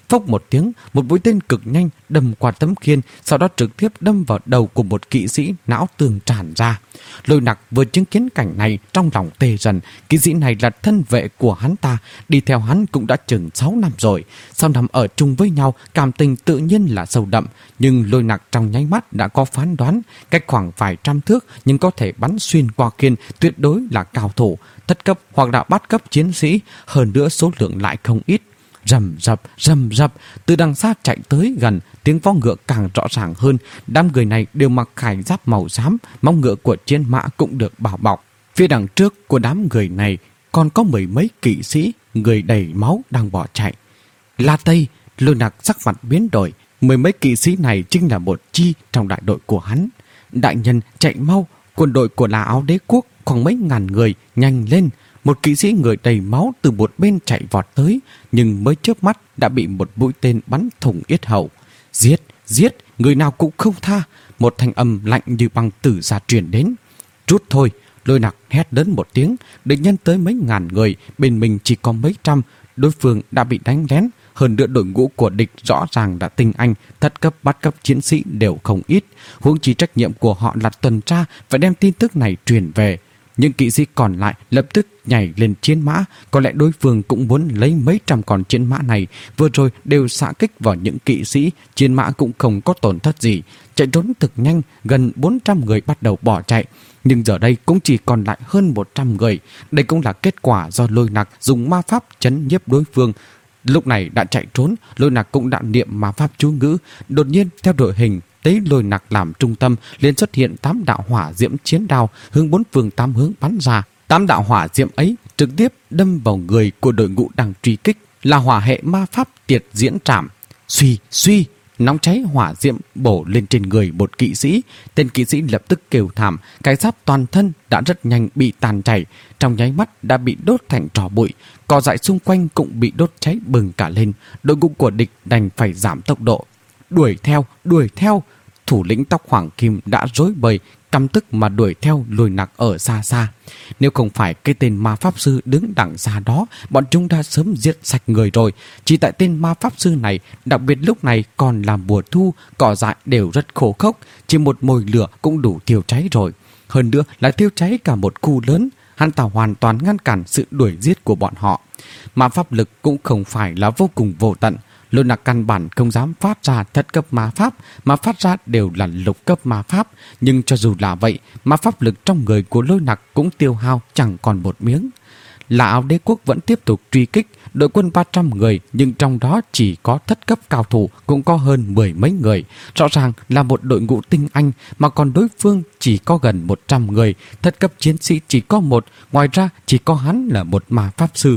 Phốc một tiếng, một mũi tên cực nhanh đâm qua tấm khiên, sau đó trực tiếp đâm vào đầu của một kỵ sĩ, não tường tràn ra. Lôi Nặc vừa chứng kiến cảnh này trong lòng tê dần. Kỵ sĩ này là thân vệ của hắn ta, đi theo hắn cũng đã chừng sáu năm rồi. Sau năm ở chung với nhau, cảm tình tự nhiên là sâu đậm. Nhưng Lôi Nặc trong nháy mắt đã có phán đoán, cách khoảng vài trăm thước nhưng có thể bắn xuyên qua khiên, tuyệt đối là cao thủ, thất cấp hoặc là bát cấp chiến sĩ, hơn nữa số lượng lại không ít. Rầm rập, rầm rập, từ đằng xa chạy tới gần, tiếng vó ngựa càng rõ ràng hơn. Đám người này đều mặc khải giáp màu xám, móng ngựa của chiến mã cũng được bảo bọc. Phía đằng trước của đám người này còn có mười mấy kỵ sĩ, người đầy máu đang bỏ chạy. La Tây, Lôi Nặc sắc mặt biến đổi. Mười mấy kỵ sĩ này chính là một chi trong đại đội của hắn. Đại nhân chạy mau, quân đội của La Áo Đế Quốc khoảng mấy ngàn người, nhanh lên. Một kỵ sĩ người đầy máu từ một bên chạy vọt tới, nhưng mới chớp mắt đã bị một mũi tên bắn thủng yết hầu. Giết, giết, người nào cũng không tha. Một thanh âm lạnh như băng từ xa truyền đến. Rút thôi, Lôi Nặc hét lớn một tiếng. Địch nhân tới mấy ngàn người, bên mình chỉ có mấy trăm. Đối phương đã bị đánh lén. Hơn nữa đội ngũ của địch rõ ràng đã tinh anh, thất cấp bát cấp chiến sĩ đều không ít. Huống chi trách nhiệm của họ là tuần tra, phải đem tin tức này truyền về. Những kỵ sĩ còn lại lập tức nhảy lên chiến mã. Có lẽ đối phương cũng muốn lấy mấy trăm con chiến mã này. Vừa rồi đều xạ kích vào những kỵ sĩ, chiến mã cũng không có tổn thất gì. Chạy trốn thực nhanh, gần bốn trăm người bắt đầu bỏ chạy. Nhưng giờ đây cũng chỉ còn lại hơn một trăm người. Đây cũng là kết quả do Lôi Nặc dùng ma pháp trấn nhiếp đối phương. Lúc này đã chạy trốn, Lôi Nặc cũng đã niệm ma pháp chú ngữ. Đột nhiên theo đội hình lấy Lôi Nặc làm trung tâm, liền xuất hiện tám đạo hỏa diễm chiến đao hướng bốn phương tám hướng bắn ra. Tám đạo hỏa diễm ấy trực tiếp đâm vào người của đội ngũ đang truy kích, là hỏa hệ ma pháp tiệt diễn trảm. Suy suy, nóng cháy hỏa diễm bổ lên trên người một kỵ sĩ. Tên kỵ sĩ lập tức kêu thảm, cái giáp toàn thân đã rất nhanh bị tàn chảy, trong nháy mắt đã bị đốt thành tro bụi. Cỏ dại xung quanh cũng bị đốt cháy bừng cả lên. Đội ngũ của địch đành phải giảm tốc độ. Đuổi theo, đuổi theo. Thủ lĩnh tóc hoàng kim đã rối bời, căm tức mà đuổi theo Lôi Nặc ở xa xa. Nếu không phải cái tên ma pháp sư đứng đằng xa đó, bọn chúng đã sớm giết sạch người rồi. Chỉ tại tên ma pháp sư này, đặc biệt lúc này còn là mùa thu, cỏ dại đều rất khô khốc, chỉ một mồi lửa cũng đủ thiêu cháy rồi. Hơn nữa là thiêu cháy cả một khu lớn. Hắn ta hoàn toàn ngăn cản sự đuổi giết của bọn họ. Ma pháp lực cũng không phải là vô cùng vô tận. Lôi Nặc căn bản không dám phát ra thất cấp ma pháp, mà phát ra đều là lục cấp ma pháp. Nhưng cho dù là vậy, ma pháp lực trong người của Lôi Nặc cũng tiêu hao chẳng còn một miếng. La Áo Đế Quốc vẫn tiếp tục truy kích, đội quân ba trăm người, nhưng trong đó chỉ có thất cấp cao thủ cũng có hơn mười mấy người. Rõ ràng là một đội ngũ tinh anh, mà còn đối phương chỉ có gần một trăm người, thất cấp chiến sĩ chỉ có một, ngoài ra chỉ có hắn là một ma pháp sư.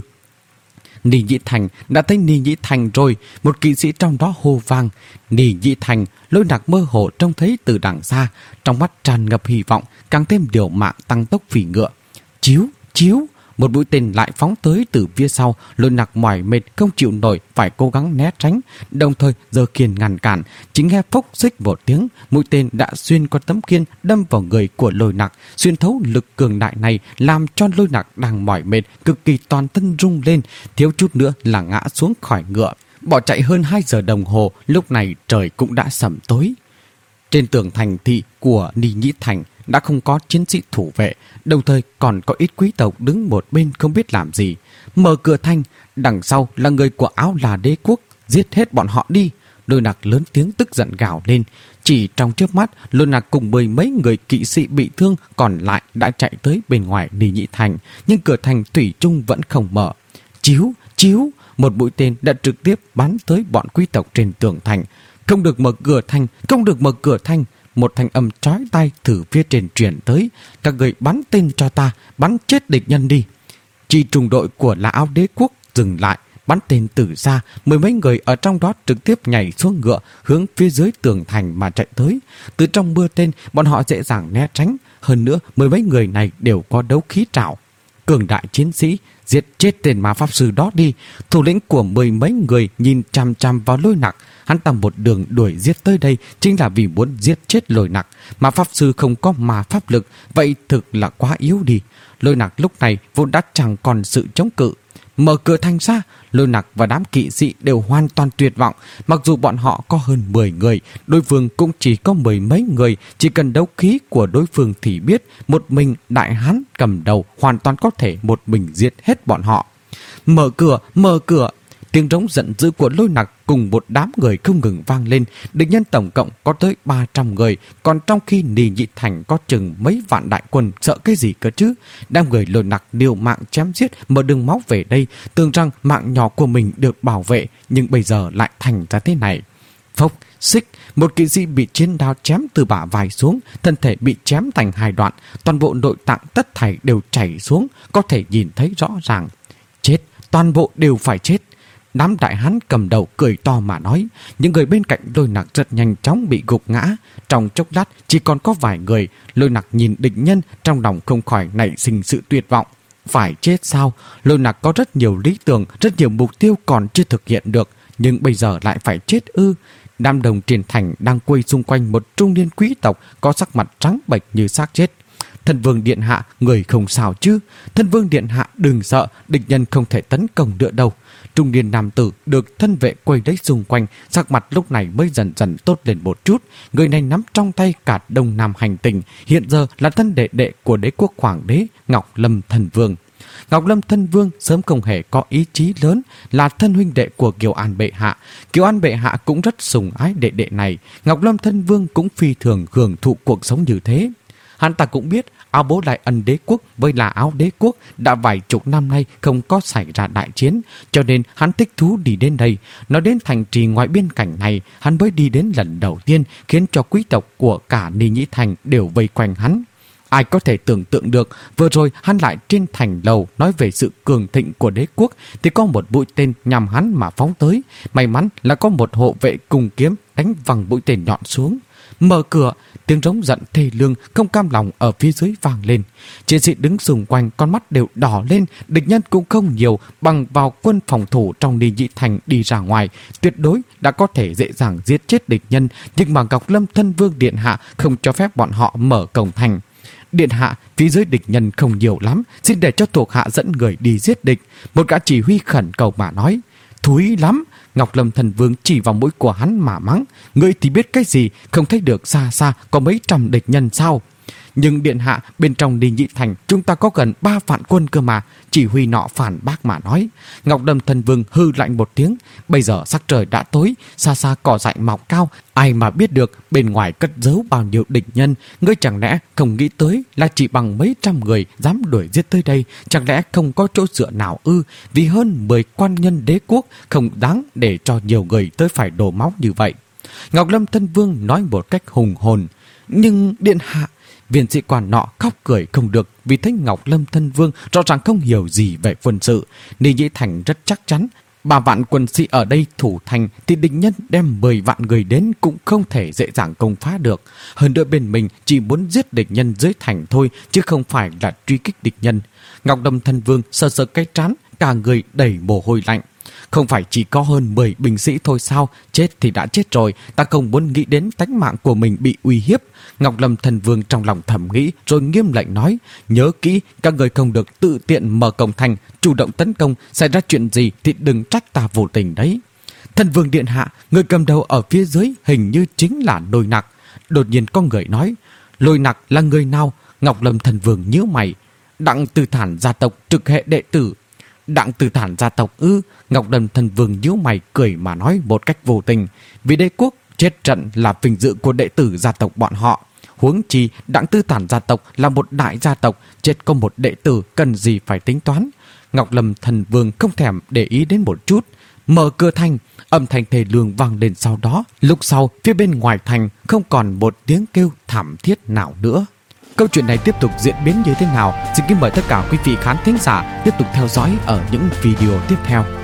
Nì Nhĩ Thành, đã thấy Nì Nhĩ Thành rồi, một kỵ sĩ trong đó hô vang. Nì Nhĩ Thành, Lôi Nặc mơ hồ trông thấy từ đằng xa, trong mắt tràn ngập hy vọng, càng thêm điều mạng tăng tốc phỉ ngựa. Chiếu, chiếu, một mũi tên lại phóng tới từ phía sau. Lôi Nặc mỏi mệt không chịu nổi, phải cố gắng né tránh, đồng thời giơ khiên ngăn cản. Chính nghe phốc xích một tiếng, mũi tên đã xuyên qua tấm khiên đâm vào người của Lôi Nặc. Xuyên thấu lực cường đại này làm cho Lôi Nặc đang mỏi mệt cực kỳ toàn thân rung lên, thiếu chút nữa là ngã xuống khỏi ngựa. Bỏ chạy hơn hai giờ đồng hồ, lúc này trời cũng đã sẩm tối. Trên tường thành thị của Nì Nhĩ Thành đã không có chiến sĩ thủ vệ, đồng thời còn có ít quý tộc đứng một bên không biết làm gì. Mở cửa thành, đằng sau là người của Áo Là Đế Quốc, giết hết bọn họ đi. Lôi Nặc lớn tiếng tức giận gào lên. Chỉ trong chớp mắt, Lôi Nặc cùng mười mấy người kỵ sĩ bị thương còn lại đã chạy tới bên ngoài Nì Nhĩ Thành, nhưng cửa thành thủy chung vẫn không mở. Chiếu, chiếu, một mũi tên đã trực tiếp bắn tới bọn quý tộc trên tường thành. Không được mở cửa thành, không được mở cửa thành. Một thanh âm chói tai từ phía trên truyền tới. Các người bắn tên cho ta, bắn chết địch nhân đi. Chỉ trung đội của La Áo Đế Quốc dừng lại, bắn tên từ xa. Mười mấy người ở trong đó trực tiếp nhảy xuống ngựa, hướng phía dưới tường thành mà chạy tới. Từ trong mưa tên, bọn họ dễ dàng né tránh. Hơn nữa, mười mấy người này đều có đấu khí trảo. Cường đại chiến sĩ, giết chết tên ma pháp sư đó đi. Thủ lĩnh của mười mấy người nhìn chằm chằm vào Lôi Nặc. Hắn ta một đường đuổi giết tới đây chính là vì muốn giết chết Lôi Nặc. Ma pháp sư không có ma pháp lực, vậy thực là quá yếu đi. Lôi Nặc lúc này vốn đã chẳng còn sự chống cự. Mở cửa thành ra, Lôi Nặc và đám kỵ sĩ đều hoàn toàn tuyệt vọng. Mặc dù bọn họ có hơn mười người, đối phương cũng chỉ có mười mấy người. Chỉ cần đấu khí của đối phương thì biết một mình đại hán cầm đầu hoàn toàn có thể một mình giết hết bọn họ. Mở cửa, mở cửa! Tiếng rống giận dữ của Lôi Nặc cùng một đám người không ngừng vang lên. Địch nhân tổng cộng có tới ba trăm người, còn trong khi Nì Nhị Thành có chừng mấy vạn đại quân, sợ cái gì cơ chứ. Đám người Lôi Nặc liều mạng chém giết, mở đường máu về đây, tưởng rằng mạng nhỏ của mình được bảo vệ, nhưng bây giờ lại thành ra thế này. Phốc, xích, một kỵ sĩ bị chiến đao chém từ bả vai xuống, thân thể bị chém thành hai đoạn, toàn bộ nội tạng tất thảy đều chảy xuống, có thể nhìn thấy rõ ràng. Chết, toàn bộ đều phải chết. Đám đại hán cầm đầu cười to mà nói. Những người bên cạnh Lôi Nặc rất nhanh chóng bị gục ngã. Trong chốc lát chỉ còn có vài người. Lôi Nặc nhìn địch nhân, trong lòng không khỏi nảy sinh sự tuyệt vọng. Phải chết sao? Lôi Nặc có rất nhiều lý tưởng, rất nhiều mục tiêu còn chưa thực hiện được, nhưng bây giờ lại phải chết ư? Đám đồng Triền Thành đang quây xung quanh một trung niên quý tộc có sắc mặt trắng bệch như xác chết. Thân vương điện hạ, người không sao chứ? Thân vương điện hạ đừng sợ, địch nhân không thể tấn công nữa đâu. Trung niên nam tử được thân vệ quay lấy xung quanh, sắc mặt lúc này mới dần dần tốt lên một chút. Người này nắm trong tay cả Đông Nam hành tinh, hiện giờ là thân đệ đệ của đế quốc hoàng đế Ngọc Lâm Thân Vương. Ngọc Lâm Thân Vương sớm không hề có ý chí lớn, là thân huynh đệ của Kiều An bệ hạ. Kiều An bệ hạ cũng rất sủng ái đệ đệ này. Ngọc Lâm Thân Vương cũng phi thường hưởng thụ cuộc sống như thế. Hắn ta cũng biết áo bố đại ân đế quốc với là áo đế quốc đã vài chục năm nay không có xảy ra đại chiến, cho nên hắn thích thú đi đến đây. Nói đến thành trì ngoài biên cảnh này, hắn mới đi đến lần đầu tiên, khiến cho quý tộc của cả Nì Nhĩ Thành đều vây quanh hắn. Ai có thể tưởng tượng được, vừa rồi hắn lại trên thành lầu nói về sự cường thịnh của đế quốc, thì có một mũi tên nhằm hắn mà phóng tới. May mắn là có một hộ vệ cùng kiếm đánh văng mũi tên nhọn xuống. Mở cửa, tiếng rống giận thê lương không cam lòng ở phía dưới vang lên. Chiến sĩ đứng xung quanh con mắt đều đỏ lên. Địch nhân cũng không nhiều, bằng vào quân phòng thủ trong Nì Nhĩ Thành đi ra ngoài, tuyệt đối đã có thể dễ dàng giết chết địch nhân. Nhưng mà Ngọc Lâm Thân Vương điện hạ không cho phép bọn họ mở cổng thành. Điện hạ, phía dưới địch nhân không nhiều lắm, xin để cho thuộc hạ dẫn người đi giết địch. Một gã chỉ huy khẩn cầu mà nói. Thúi lắm! Ngọc Lâm Thần Vương chỉ vào mũi của hắn mà mắng. Ngươi thì biết cái gì, không thấy được xa xa có mấy trăm địch nhân sao? Nhưng điện hạ, bên trong Nì Nhĩ Thành chúng ta có gần ba vạn quân cơ mà. Chỉ huy nọ phản bác mà nói. Ngọc Lâm Thần Vương hư lạnh một tiếng. Bây giờ sắc trời đã tối, xa xa cỏ dại mọc cao, ai mà biết được bên ngoài cất giấu bao nhiêu địch nhân. Ngươi chẳng lẽ không nghĩ tới là chỉ bằng mấy trăm người dám đuổi giết tới đây? Chẳng lẽ không có chỗ dựa nào ư? Vì hơn mười quan nhân đế quốc không đáng để cho nhiều người tới phải đổ máu như vậy. Ngọc Lâm Thân Vương nói một cách hùng hồn. Nhưng điện hạ, viên sĩ quan nọ khóc cười không được, vì thấy Ngọc Lâm Thân Vương rõ ràng không hiểu gì về quân sự. Nì Nhĩ Thành rất chắc chắn ba vạn quân sĩ ở đây thủ thành thì địch nhân đem mười vạn người đến cũng không thể dễ dàng công phá được. Hơn nữa bên mình chỉ muốn giết địch nhân dưới thành thôi, chứ không phải là truy kích địch nhân. Ngọc Lâm Thân Vương sờ sờ cái trán, cả người đầy mồ hôi lạnh. Không phải chỉ có hơn mười binh sĩ thôi sao? Chết thì đã chết rồi, ta không muốn nghĩ đến tánh mạng của mình bị uy hiếp. Ngọc Lâm Thần Vương trong lòng thầm nghĩ, rồi nghiêm lệnh nói. Nhớ kỹ, các người không được tự tiện mở cổng thành, chủ động tấn công. Xảy ra chuyện gì thì đừng trách ta vô tình đấy. Thần Vương điện hạ, người cầm đầu ở phía dưới hình như chính là Lôi Nặc. Đột nhiên có người nói. Lôi Nặc là người nào? Ngọc Lâm Thần Vương nhíu mày. Đặng Từ Thản gia tộc trực hệ đệ tử. Đặng Từ Thản gia tộc ư? Ngọc Lâm Thần Vương nhíu mày cười mà nói một cách vô tình. Vì đế quốc chết trận là vinh dự của đệ tử gia tộc bọn họ. Huống chi Đặng Từ Thản gia tộc là một đại gia tộc, chết có một đệ tử cần gì phải tính toán. Ngọc Lâm Thần Vương không thèm để ý đến một chút. Mở cửa thành, âm thanh thề lương vang lên sau đó. Lúc sau, phía bên ngoài thành không còn một tiếng kêu thảm thiết nào nữa. Câu chuyện này tiếp tục diễn biến như thế nào? Xin kính mời tất cả quý vị khán thính giả tiếp tục theo dõi ở những video tiếp theo.